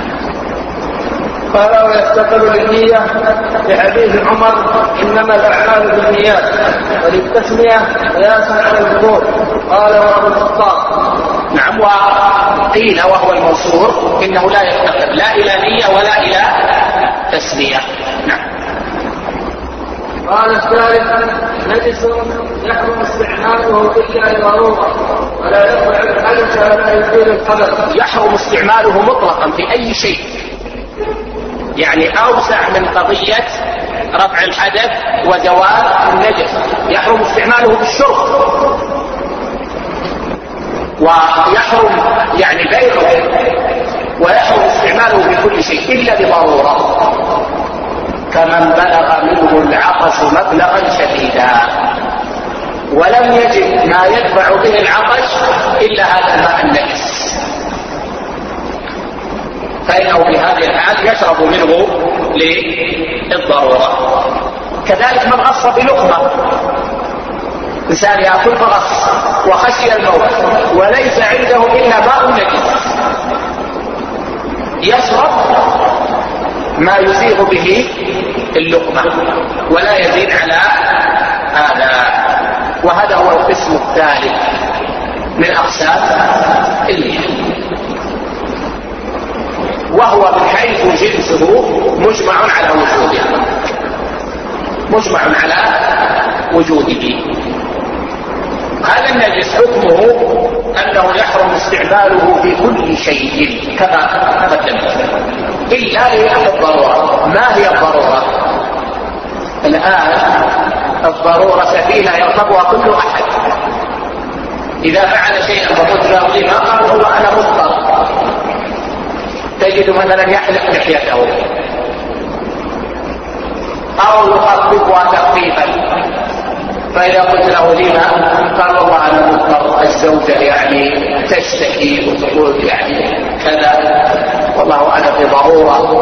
قال ويستقل للنية لحديث عمر إنما الأعمال بالنيات، وللتسمية قياسا على الوضوء. قال وأبو الخطاب. نعم. وقيل وهو المنصور إنه لا يفتقر لا إلى نية ولا إلى تسمية. نعم. قال الثالث نجس يحرم استعماله إلا لضرورة ولا يرفع الحدث ولا يزيل الخبث. يحرم استعماله مطلقا في أي شيء، يعني أوسع من قضية رفع الحدث وزوال النجس. يحرم استعماله بالشرب، ويحرم يعني بيعه، ويحرم استعماله بكل شيء إلا لضرورة، كمن بلغ منه العطش مبلغا شديدا ولم يجد ما يدفع به العطش إلا هذا الماء النجس، فإنه في هذه الحال يشرب منه للضرورة. كذلك من غص بلقمة، إنسان يأكل فغص وخشي الموت وليس عنده إلا ماء نجس يشرب ما يزيغ به اللقمة ولا يزيد على هذا. وهذا هو القسم الثالث من أقسام النية، وهو من حيث جنسه مجمع على وجوده. هذا النجس حكمه أنه يحرم استعماله في كل شيء كما قدمت إلا للضرورة. ما هي الضرورة؟ الآن الضرورة سفينة يركبها كل أحد، إذا فعل شيئا فقلت له لما؟ قال هو أنا مضطر. تجد مثلا يحلق لحيته أو يخففها تخفيفا، فإذا قلت له لما؟ قال والله أنا مضطر، الزوجة يعني تشتكي وتقول يعني كذا، والله أنا في ضرورة.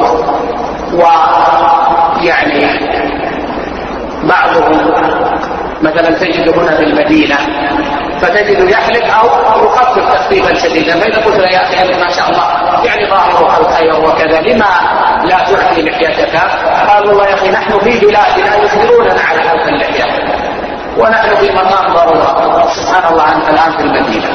ويعني بعضهم مثلا تجد هنا في المدينة فتجد يحلق أو يخفف تخفيفا شديدا، فإذا قلت له يا أخي ما شاء الله يعني ظاهرها الخير وكذا، لما لا تعطي لحيتك؟ قال والله يا أخي نحن في بلادنا يجبروننا على حلق اللحية ونحن في مقام ضرورة. سبحان الله، أنت الآن في المدينة.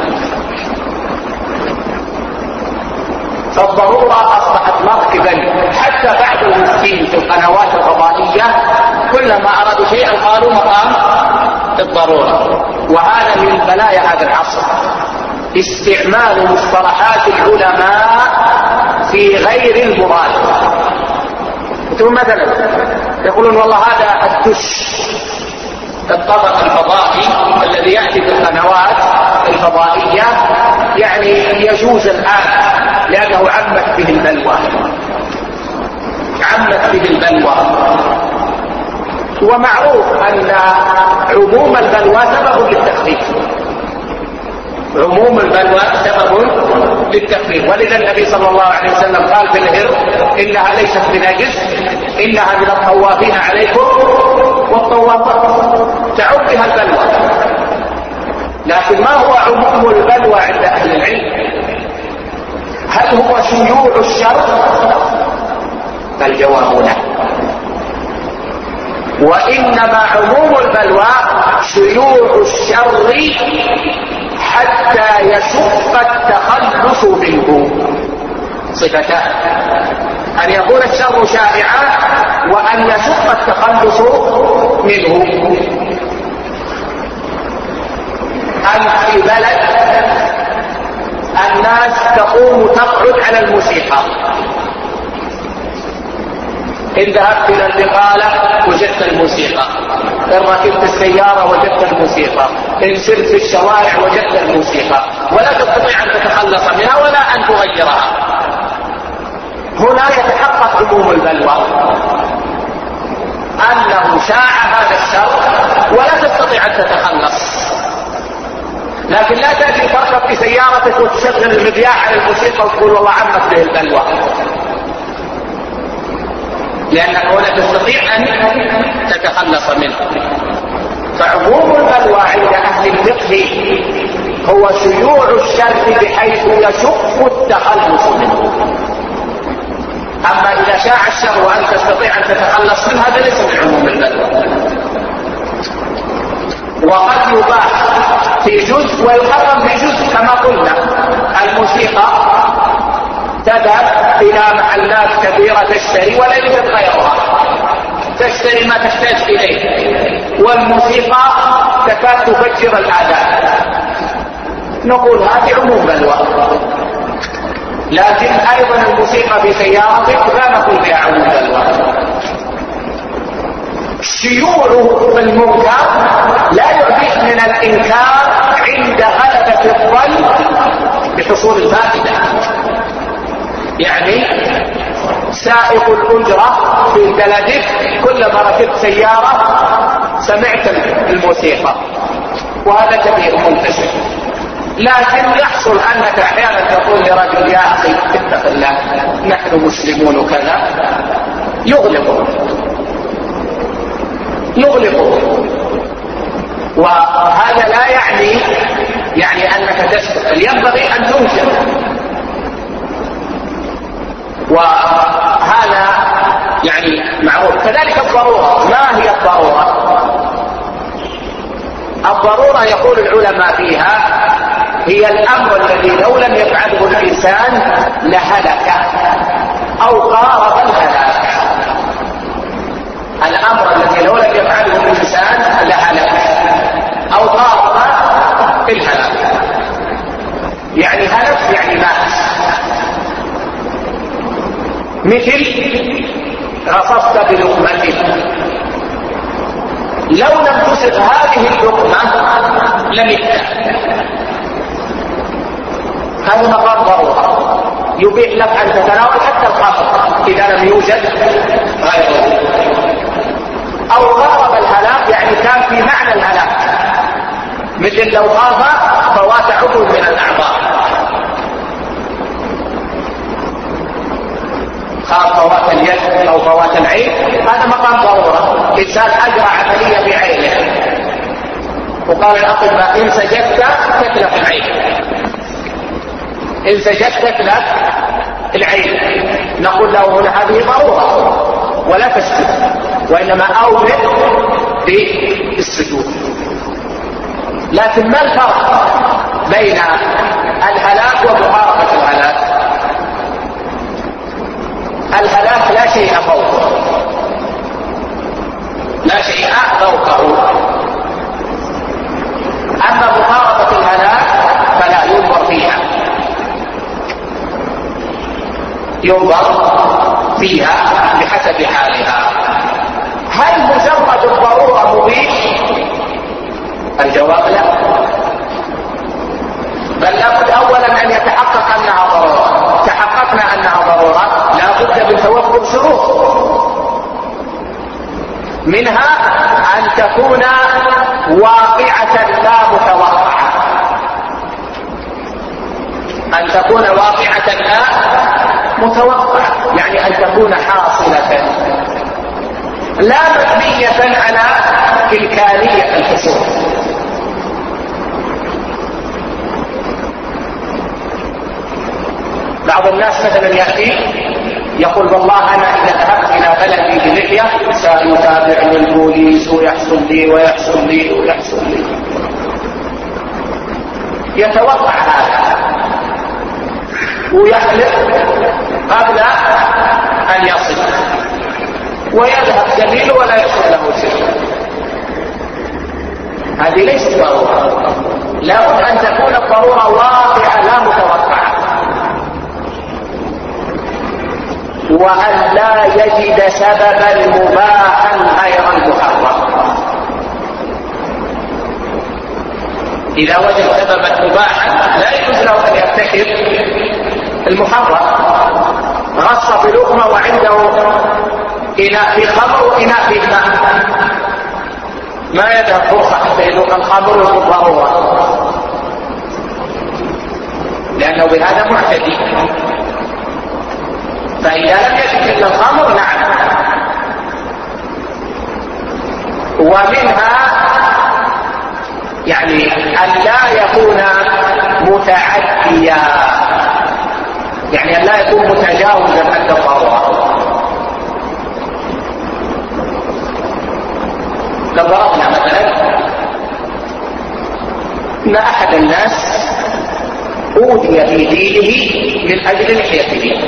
فالضرورة أصبحت مركبا، حتى بعض المسكين في القنوات الفضائية كلما أرادوا شيئا قالوا مقام الضرورة. وهذا من بلايا هذا العصر، استعمال مصطلحات العلماء في غير المراد. مثلا يقولون والله هذا الدش، الطبق الفضائي الذي يأتي بالقنوات الفضائية يعني يجوز الآن لأنه عمت به البلوى. ومعروف أن عموم البلوى سبب للتخفيف، عموم البلوى سبب للتخفيف، ولذا النبي صلى الله عليه وسلم قال في الهر إنها ليست بنجس، إنها من الطوافين عليكم والطوافات، تعم بها البلوى. لكن ما هو عموم البلوى عند أهل العلم؟ هل هو شيوع الشر؟ فالجواب لا، وإنما عموم البلوى شيوع الشر حتى يشق التخلص منه. صفتان: أن يكون الشر شائعا وأن يشق التخلص منه. أن في بلد الناس تقوم تقعد على الموسيقى، إن ذهبت إلى البقالة وجدت الموسيقى، إن ركبت السيارة وجدت الموسيقى، إن سرت في الشوارع وجدت الموسيقى، ولا تستطيع أن تتخلص منها ولا أن تغيرها. هنا يتحقق عموم البلوى، أنه شاع هذا الشر ولا تستطيع أن تتخلص. لكن لا تأتي تركب في سيارتك وتشغل المذياع على الموسيقى وتقول والله عمت به البلوى، لأنك هنا تستطيع أن تتخلص منه. فعموم البلوى عند أهل الفقه هو شيوع الشر بحيث يشق التخلص منه. أما إذا شاع الشر وأن تستطيع أن تتخلص منه هذا ليس من عموم البلوى. وقد يباح في جزء ويحرم في جزء، كما قلنا الموسيقى تذهب إلى محلات كبيرة تشتري ولا يوجد غيرها، تشتري ما تحتاج إليه، والموسيقى تكاد تفجر الآذان، نقول هذه عموم بلوى. لكن أيضا الموسيقى في سيارتك لا نقول بها عموم بلوى. شيوع المنكر لا يعفيك من الإنكار عند غلبة الظن بحصول الفائدة. يعني سائق الأجرة في بلدك كلما ركبت سيارة سمعت الموسيقى، وهذا كبير منتشر. لكن يحصل أنك أحيانا تقول لرجل يا أخي اتق الله نحن مسلمون وكذا، يغلقه، وهذا لا يعني أنك تسكت، ينبغي أن تنكر. وهذا يعني معروف. كذلك الضرورة، ما هي الضرورة؟ الضرورة يقول العلماء فيها هي الأمر الذي لو لم يفعله الإنسان لهلك أو قارب الهلاك. الأمر الذي لو لم يفعله الإنسان لهلك أو قارب الهلاك. يعني هلك يعني مات، مثل غصصت بلقمة، لو لم تسق هذه اللقمة لمت. هذا مقام ضرورة يبيح لك أن تتناول حتى الخمر إذا لم يوجد غيره. أو غارب الهلاك يعني كان في معنى الهلاك، مثل لو خاف فوات عضو من الأعضاء، خاف فوات اليد أو فوات العين، هذا مقام ضرورة. إنسان أجرى عملية بعينه وقال الأطباء إن سجدت تتلف العين، إن سجدت تتلف العين، نقول له هنا هذه ضرورة ولا تسجد، وإنما أولد بالسجود. لكن ما الفرق بين الهلاك ومقاربة الهلاك؟ الهلاك لا شيء فوقه، لا شيء فوقه. أما مقاربة الهلاك فلا ينظر فيها، ينظر فيها بحسب حالها. هل مجرد الضرورة مبيح؟ الجواب لا، بل لابد أولا أن يتحقق أنها ضرورة. تحققنا أنها ضرورة لا بد من توفر شروط. منها أن تكون واقعة لا متوقعة، أن تكون واقعة لا متوقعة، يعني أن تكون حاصلة لا مبنية على إمكانية الحصول. بعض الناس مثلا يأتي يقول والله أنا إذا ذهبت إلى بلدي بلحية سيتابعني البوليس ويحصل لي ويحصل لي ويحصل لي، يتوقع هذا ويحلف قبل أن يصل، ويذهب سبيل ولا يصل له شيء. هذه ليست ضرورة، لابد أن تكون الضرورة واقعة لا متوقعة، وأن لا يجد سببا مباحا غير المحرم. إذا وجد سببا مباحا لا يجوز له أن يرتكب المحرم. غص في لقمة وعنده إناء في خمر وإناء في ماء، ما يذهب فرصة حتى يذوق الخمر بالضرورة، لأنه بهذا معتدي. فإذا لم يجد إلا الخمر نعم. ومنها يعني أن لا يكون متعديا، يعني أن لا يكون متجاوزا حد الضرورة. لو ضربنا مثلا ان احد الناس اوذي في دينه من اجل لحيته،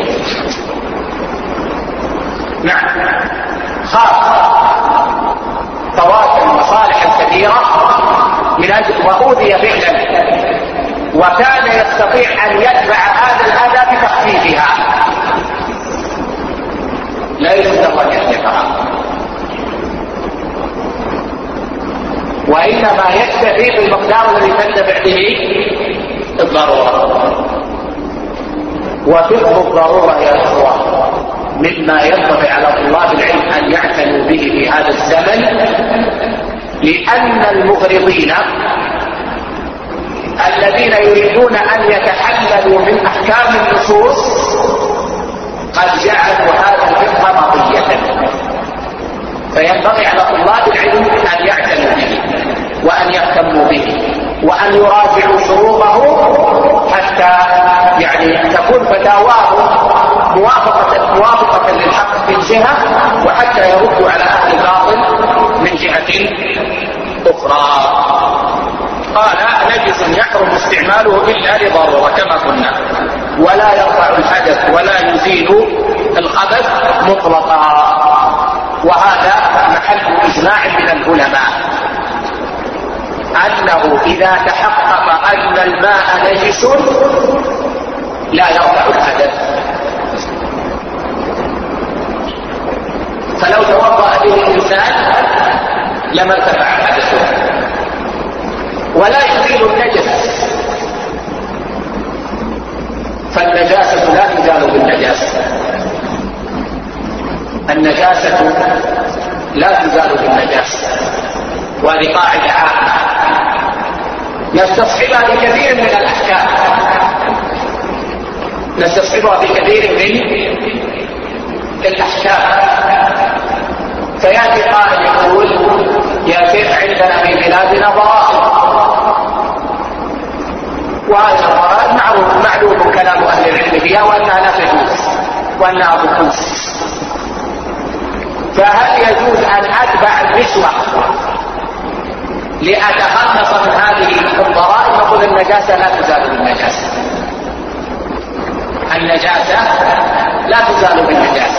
نعم، خاف فوات المصالح الكبيرة من اجل واوذي فعلا، وكان يستطيع ان يدفع هذا الاذى بتخفيفها، لا يستطيع ان يدفعها، وإنما يكتفي بالمقدار الذي تندفع به الضرورة. وفقه الضرورة يا إخوة مما ينبغي على طلاب العلم أن يعتنوا به في هذا الزمن، لأن المغرضين الذين يريدون أن يتحللوا من أحكام النصوص قد جعلوا هذا الفقه مطية، فينبغي على طلاب العلم أن يعتنوا به وأن يهتموا به وأن يراجعوا شروطه حتى يعني تكون فتاواه موافقة للحق من جهة، وحتى يردوا على أهل الباطل من جهة أخرى. قال نجس يحرم استعماله إلا لضرورة كما قلنا، ولا يرفع الحدث ولا يزيل الخبث مطلقا، وهذا محل إجماع من العلماء أنه إذا تحقق أن الماء نجس لا يرفع الحدث. فلو توضأ به الإنسان لما ارتفع حدثه، ولا يزيل النجس، فالنجاسة لا تزال بالنجاسة، النجاسة لا تزال بالنجاسة، وهذه قاعدة عامة نستصحبها بكثير من الأحكام، نستصحبها بكثير من الأحكام. فيأتي قائل يقول يا شيخ عندنا في بلادنا ضرائب، وهذه الضرائب معلوم كلام أهل العلم فيها وأنها لا تجوز وأنها بخوص، فهل يجوز أن أتبع النسوة لأتخلص من هذه الضرائب؟ نقول النجاسة لا تزال بالنجاسة، النجاسة لا تزال بالنجاسة،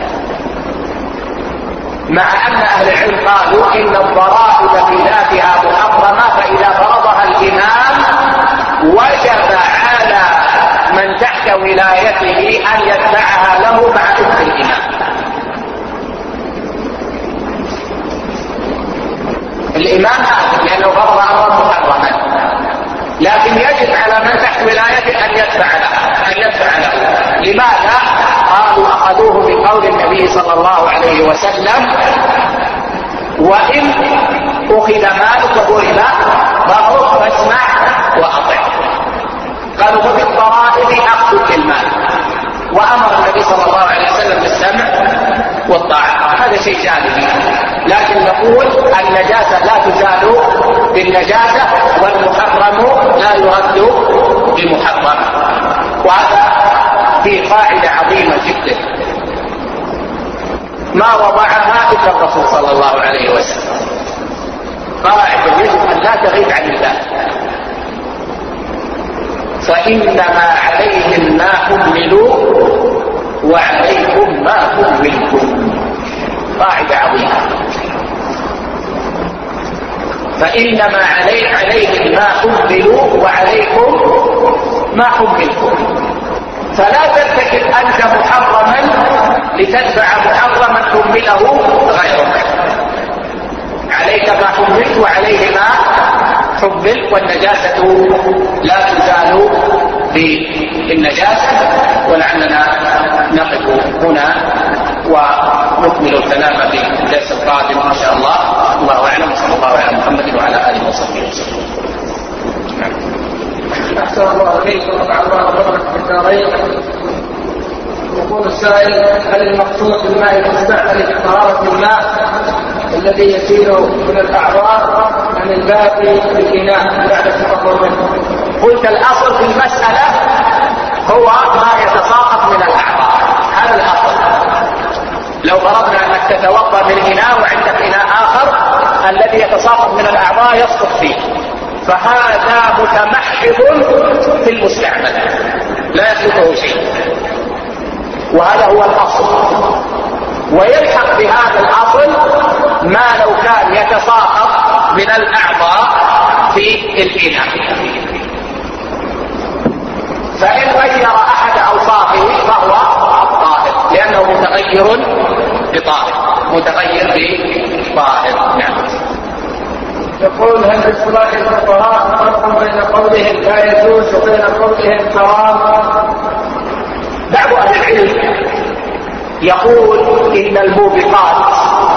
مع أن أهل العلم قالوا إن الضرائب في ذاتها محرمة، فإذا فرضها الإمام وجب على من تحت ولايته أن يتبعها له مع إذن الإمام. الإمام آثم لأنه فرض أمرا محرما، لكن يجب على من تحت ولايته أن يتبع له. لماذا؟ قالوا أخذوه من قول النبي صلى الله عليه وسلم وإن أخذ مالك ضرب ضرب فاسمع وأطع. قالوا وفي الضرائب أخذ للمال، وأمر النبي صلى الله عليه وسلم بالسمع والطاعة. هذا شيء جانبي، لكن نقول النجاسة لا تزال بالنجاسة، والمحرم لا يرد بمحرم. وهذا فيه قاعدة عظيمة جدا ما وضعها إلا الرسول صلى الله عليه وسلم، قاعدة يجب أن لا تغيب عن الله: فإنما عليهم ما حملوا وعليكم ما حملتم. قاعدة عظيمة. فإنما عليهم ما حملوا وعليكم ما حملتم. فلا ترتكب أنت محرما لتدفع محرما حمله غيرك. عليك ما حملت وعليه ما حمل، والنجاسة لا تزال بالنجاسة. ولعلنا نقف هنا ونكمل الكلام في الدرس القادم إن شاء الله. الله أعلم، وصلى الله على محمد وعلى آله وصحبه وسلم. أحسن الله إليكم ونفع الله ببركة في الدارين. يقول السائل: هل المقصود بالماء المستعمل لطهارة الماء الذي يسيل من الأعضاء عن الباقي في الإناء بعد التطهر منه؟ قلت الأصل في المسألة هو ما يتساقط من الأعضاء، هذا الأصل. لو فرضنا أنك تتوضأ من إناء وعندك إناء آخر، الذي يتساقط من الأعضاء يسقط فيه، فهذا متمحض في المستعمل لا يسقطه شيء، وهذا هو الأصل. ويلحق بهذا الأصل ما لو كان يتساقط من الأعضاء في الإناء، فإن غير أحد أوصافه فهو طاهر، لأنه متغير بطاهر، متغير بطاهر. نعم. يقول: هل في اصطلاح الفقهاء فرق بين قولهم لا يجوز وبين قولهم حرام؟ بعض أهل العلم يقول إن الموبقات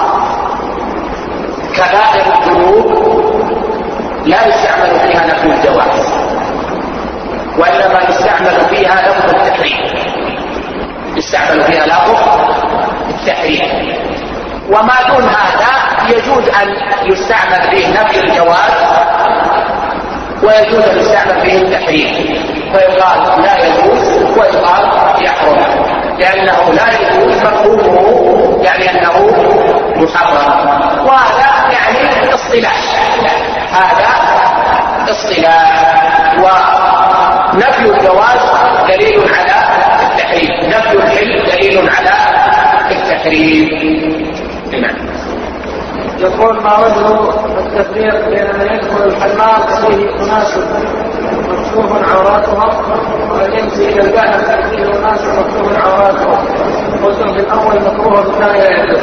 كبائر الذنوب لا يستعمل فيها نفي الجواز، وإنما يستعمل فيها لفظ التحريم، يستعمل فيها لفظ التحريم. وما دون هذا يجوز أن يستعمل فيه نفي الجواز ويجوز أن يستعمل فيه التحريم، فيقال لا يجوز ويقال يحرم، لأنه لا يجوز مفهومه يعني أنه محرم. وهذا يعني اصطلاح، هذا اصطلاح. ونفي الجواز دليل على التحريم، نفي الحل دليل على التحريم. يقول: ما وجه التفريق بين من يدخل الحمام فيه أناس مكشوف عوراتهم ومن يمشي إلى البحر فيه أناس مكشوف عوراتهم؟ قلتم في الأول مكروه والثاني لا يجوز.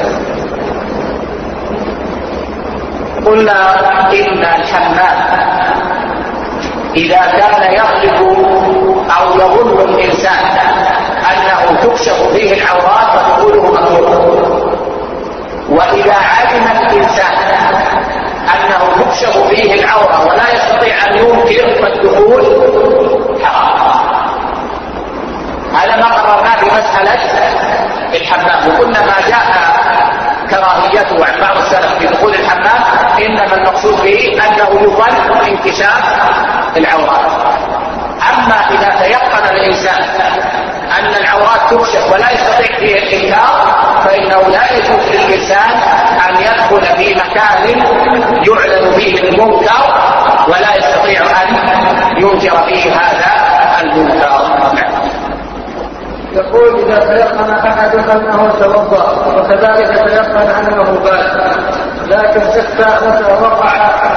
قلنا إن الحمام إذا كان يغلب أو يظن الإنسان أنه تكشف فيه العورات فدخوله مكروه، وإذا علم الإنسان أنه تكشف فيه العورة ولا يستطيع أن ينكر فالدخول حرام. هذا ما قررناه في مسألة الحمام. وقلنا ما جاء كراهيته عن بعض السلف في دخول الحمام إنما المقصود به أنه يظن انكشاف العورات. أما إذا تيقن الإنسان أن العورات تكشف ولا يستطيع فيه الإنكار فإنه لا يجوز للإنسان أن يدخل في مكان يعلن فيه المنكر ولا يستطيع أن ينكر فيه هذا المنكر. يقول: إذا تيقن أحد أنه توضأ وكذلك تيقن أنه بال، لكن شك متى وقع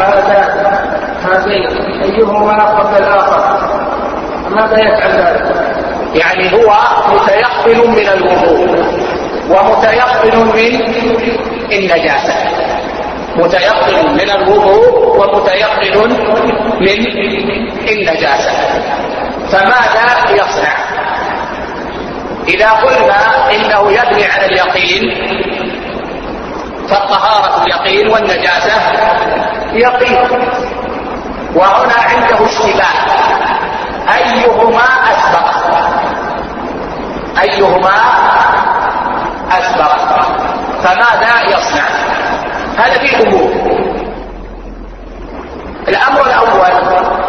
هذين أيهما قبل الآخر، ماذا يفعل ذلك؟ يعني هو متيقن من الوضوء ومتيقن من النجاسة، متيقن من الوضوء ومتيقن من النجاسة، فماذا يصنع؟ إذا قلنا إنه يبني على اليقين فالطهارة يقين والنجاسة يقين. وهنا عنده اشتباه أيهما أسبق فماذا يصنع؟ هذا فيه أمور. الأمر الأول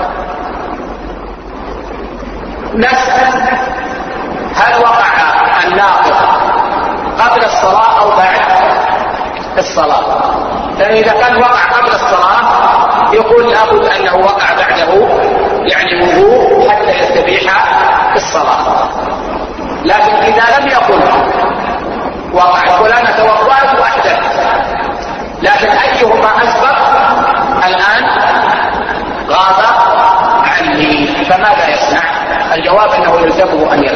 نسأل هل وقع الناقض قبل الصلاة أو بعد الصلاة؟ لأن إذا كان وقع قبل الصلاة يقول لابد أنه وقع بعده يعني وضوء حتى يستبيح الصلاة. لكن إذا لم يقل وقع يقول أنا توضأت وأحدثت، لكن أيهما أسبق الآن غاب عني، فماذا يصنع؟ الجواب أنه يلزمه أن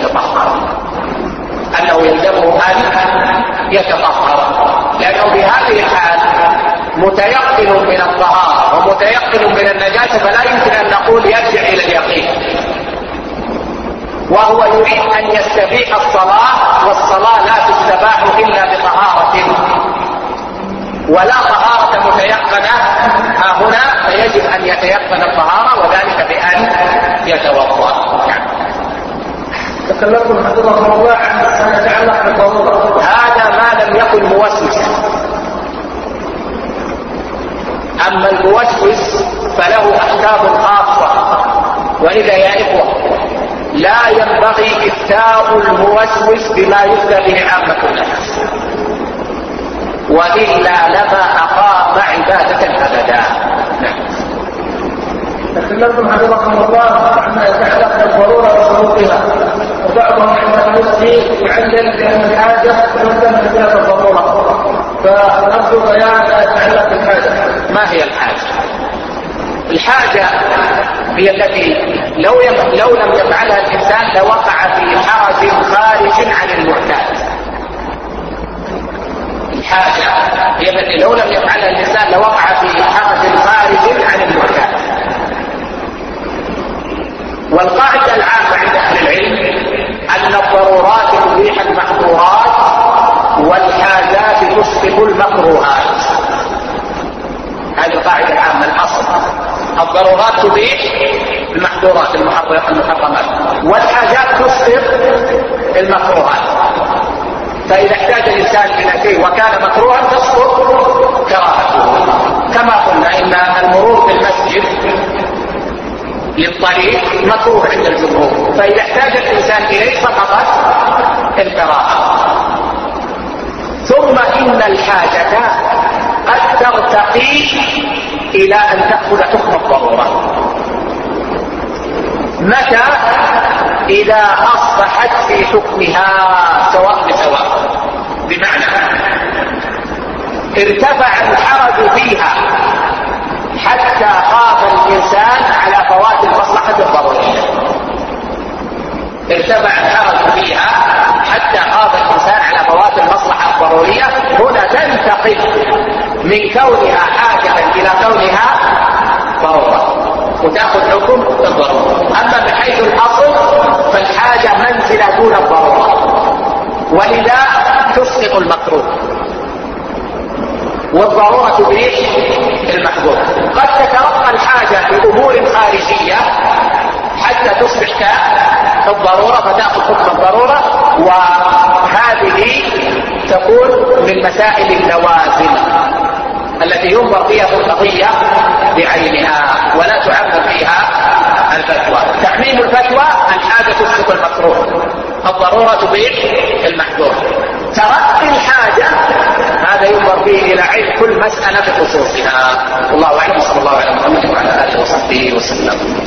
يتطهر، لأنه في هذه الحال متيقن من الطهارة ومتيقن من النجاسة، فلا يمكن أن نقول يرجع إلى اليقين. وهو يريد أن يستبيح الصلاة، والصلاة لا تستباح إلا بطهارة، ولا طهارة متيقنة هنا، فيجب أن يتيقن الطهارة وذلك بأن يتوضأ. تكلمتم حفظكم الله عن ما يتعلق بالضرورة، هذا ما لم يكن موسوسا. أما الموسوس فله أحكام خاصة، وإذا يا إخوة لا ينبغي إفتاء الموسوس بما يفتى به عامة الناس، وإلا لما أقام عبادة أبدا. تكلمتم حفظكم الله عما يتعلق بالضرورة وشروطها، وبعضهم عندما يفتي يعلل بأن الحاجة تلزم بذات الضرورة، فنرجو بيان ما يتعلق بالحاجة. ما هي الحاجة؟ الحاجة هي التي لو لم يفعلها الإنسان لوقع في حرج خارج عن المعتاد. الحاجة هي التي لو لم يفعلها الإنسان لوقع في حرج خارج عن المعتاد. والقاعدة العامة عند أهل العلم أن الضرورات تبيح المحظورات والحاجات تسقط المكروهات. هذه القاعدة العامة الأصل. الضرورات تبيح المحظورات المحرمات، والحاجات تسقط المكروهات. فإذا احتاج الإنسان إلى شيء وكان مكروها تسقط كراهته. كما قلنا إن المرور بالمسجد للطريق مكروه عند الجمهور، فإذا احتاج الإنسان إليه سقطت الكراهة. ثم إن الحاجة قد ترتقي إلى أن تأخذ حكم الضرورة. متى؟ إذا أصبحت في حكمها سواء بسواء، بمعنى ارتفع الحرج فيها حتى خاف الإنسان على فوات المصلحة الضرورية. ارتفع الحرج فيها حتى خاف الإنسان على فوات المصلحة الضرورية. هنا تنتقل من كونها حاجة إلى كونها ضرورة وتأخذ حكم الضرورة. أما من حيث الأصل فالحاجة منزلة دون الضرورة، ولذا تسقط المكروه والضرورة تبيح المحظور. قد تترقى الحاجة بأمور خارجية حتى تصبح كالضرورة فتأخذ حكم الضرورة، وهذه تكون من مسائل اللوازم التي ينظر فيها في القضية بعينها ولا تعمم فيها الفتوى. تعميم الفتوى الحاجة تسقط المكروه، الضرورة تبيح المحظور. ترقي الحاجة هذا ينظر فيه إلى علم كل مسألة بخصوصها. والله أعلم، صلى الله على محمد وعلى آله وصحبه وسلم.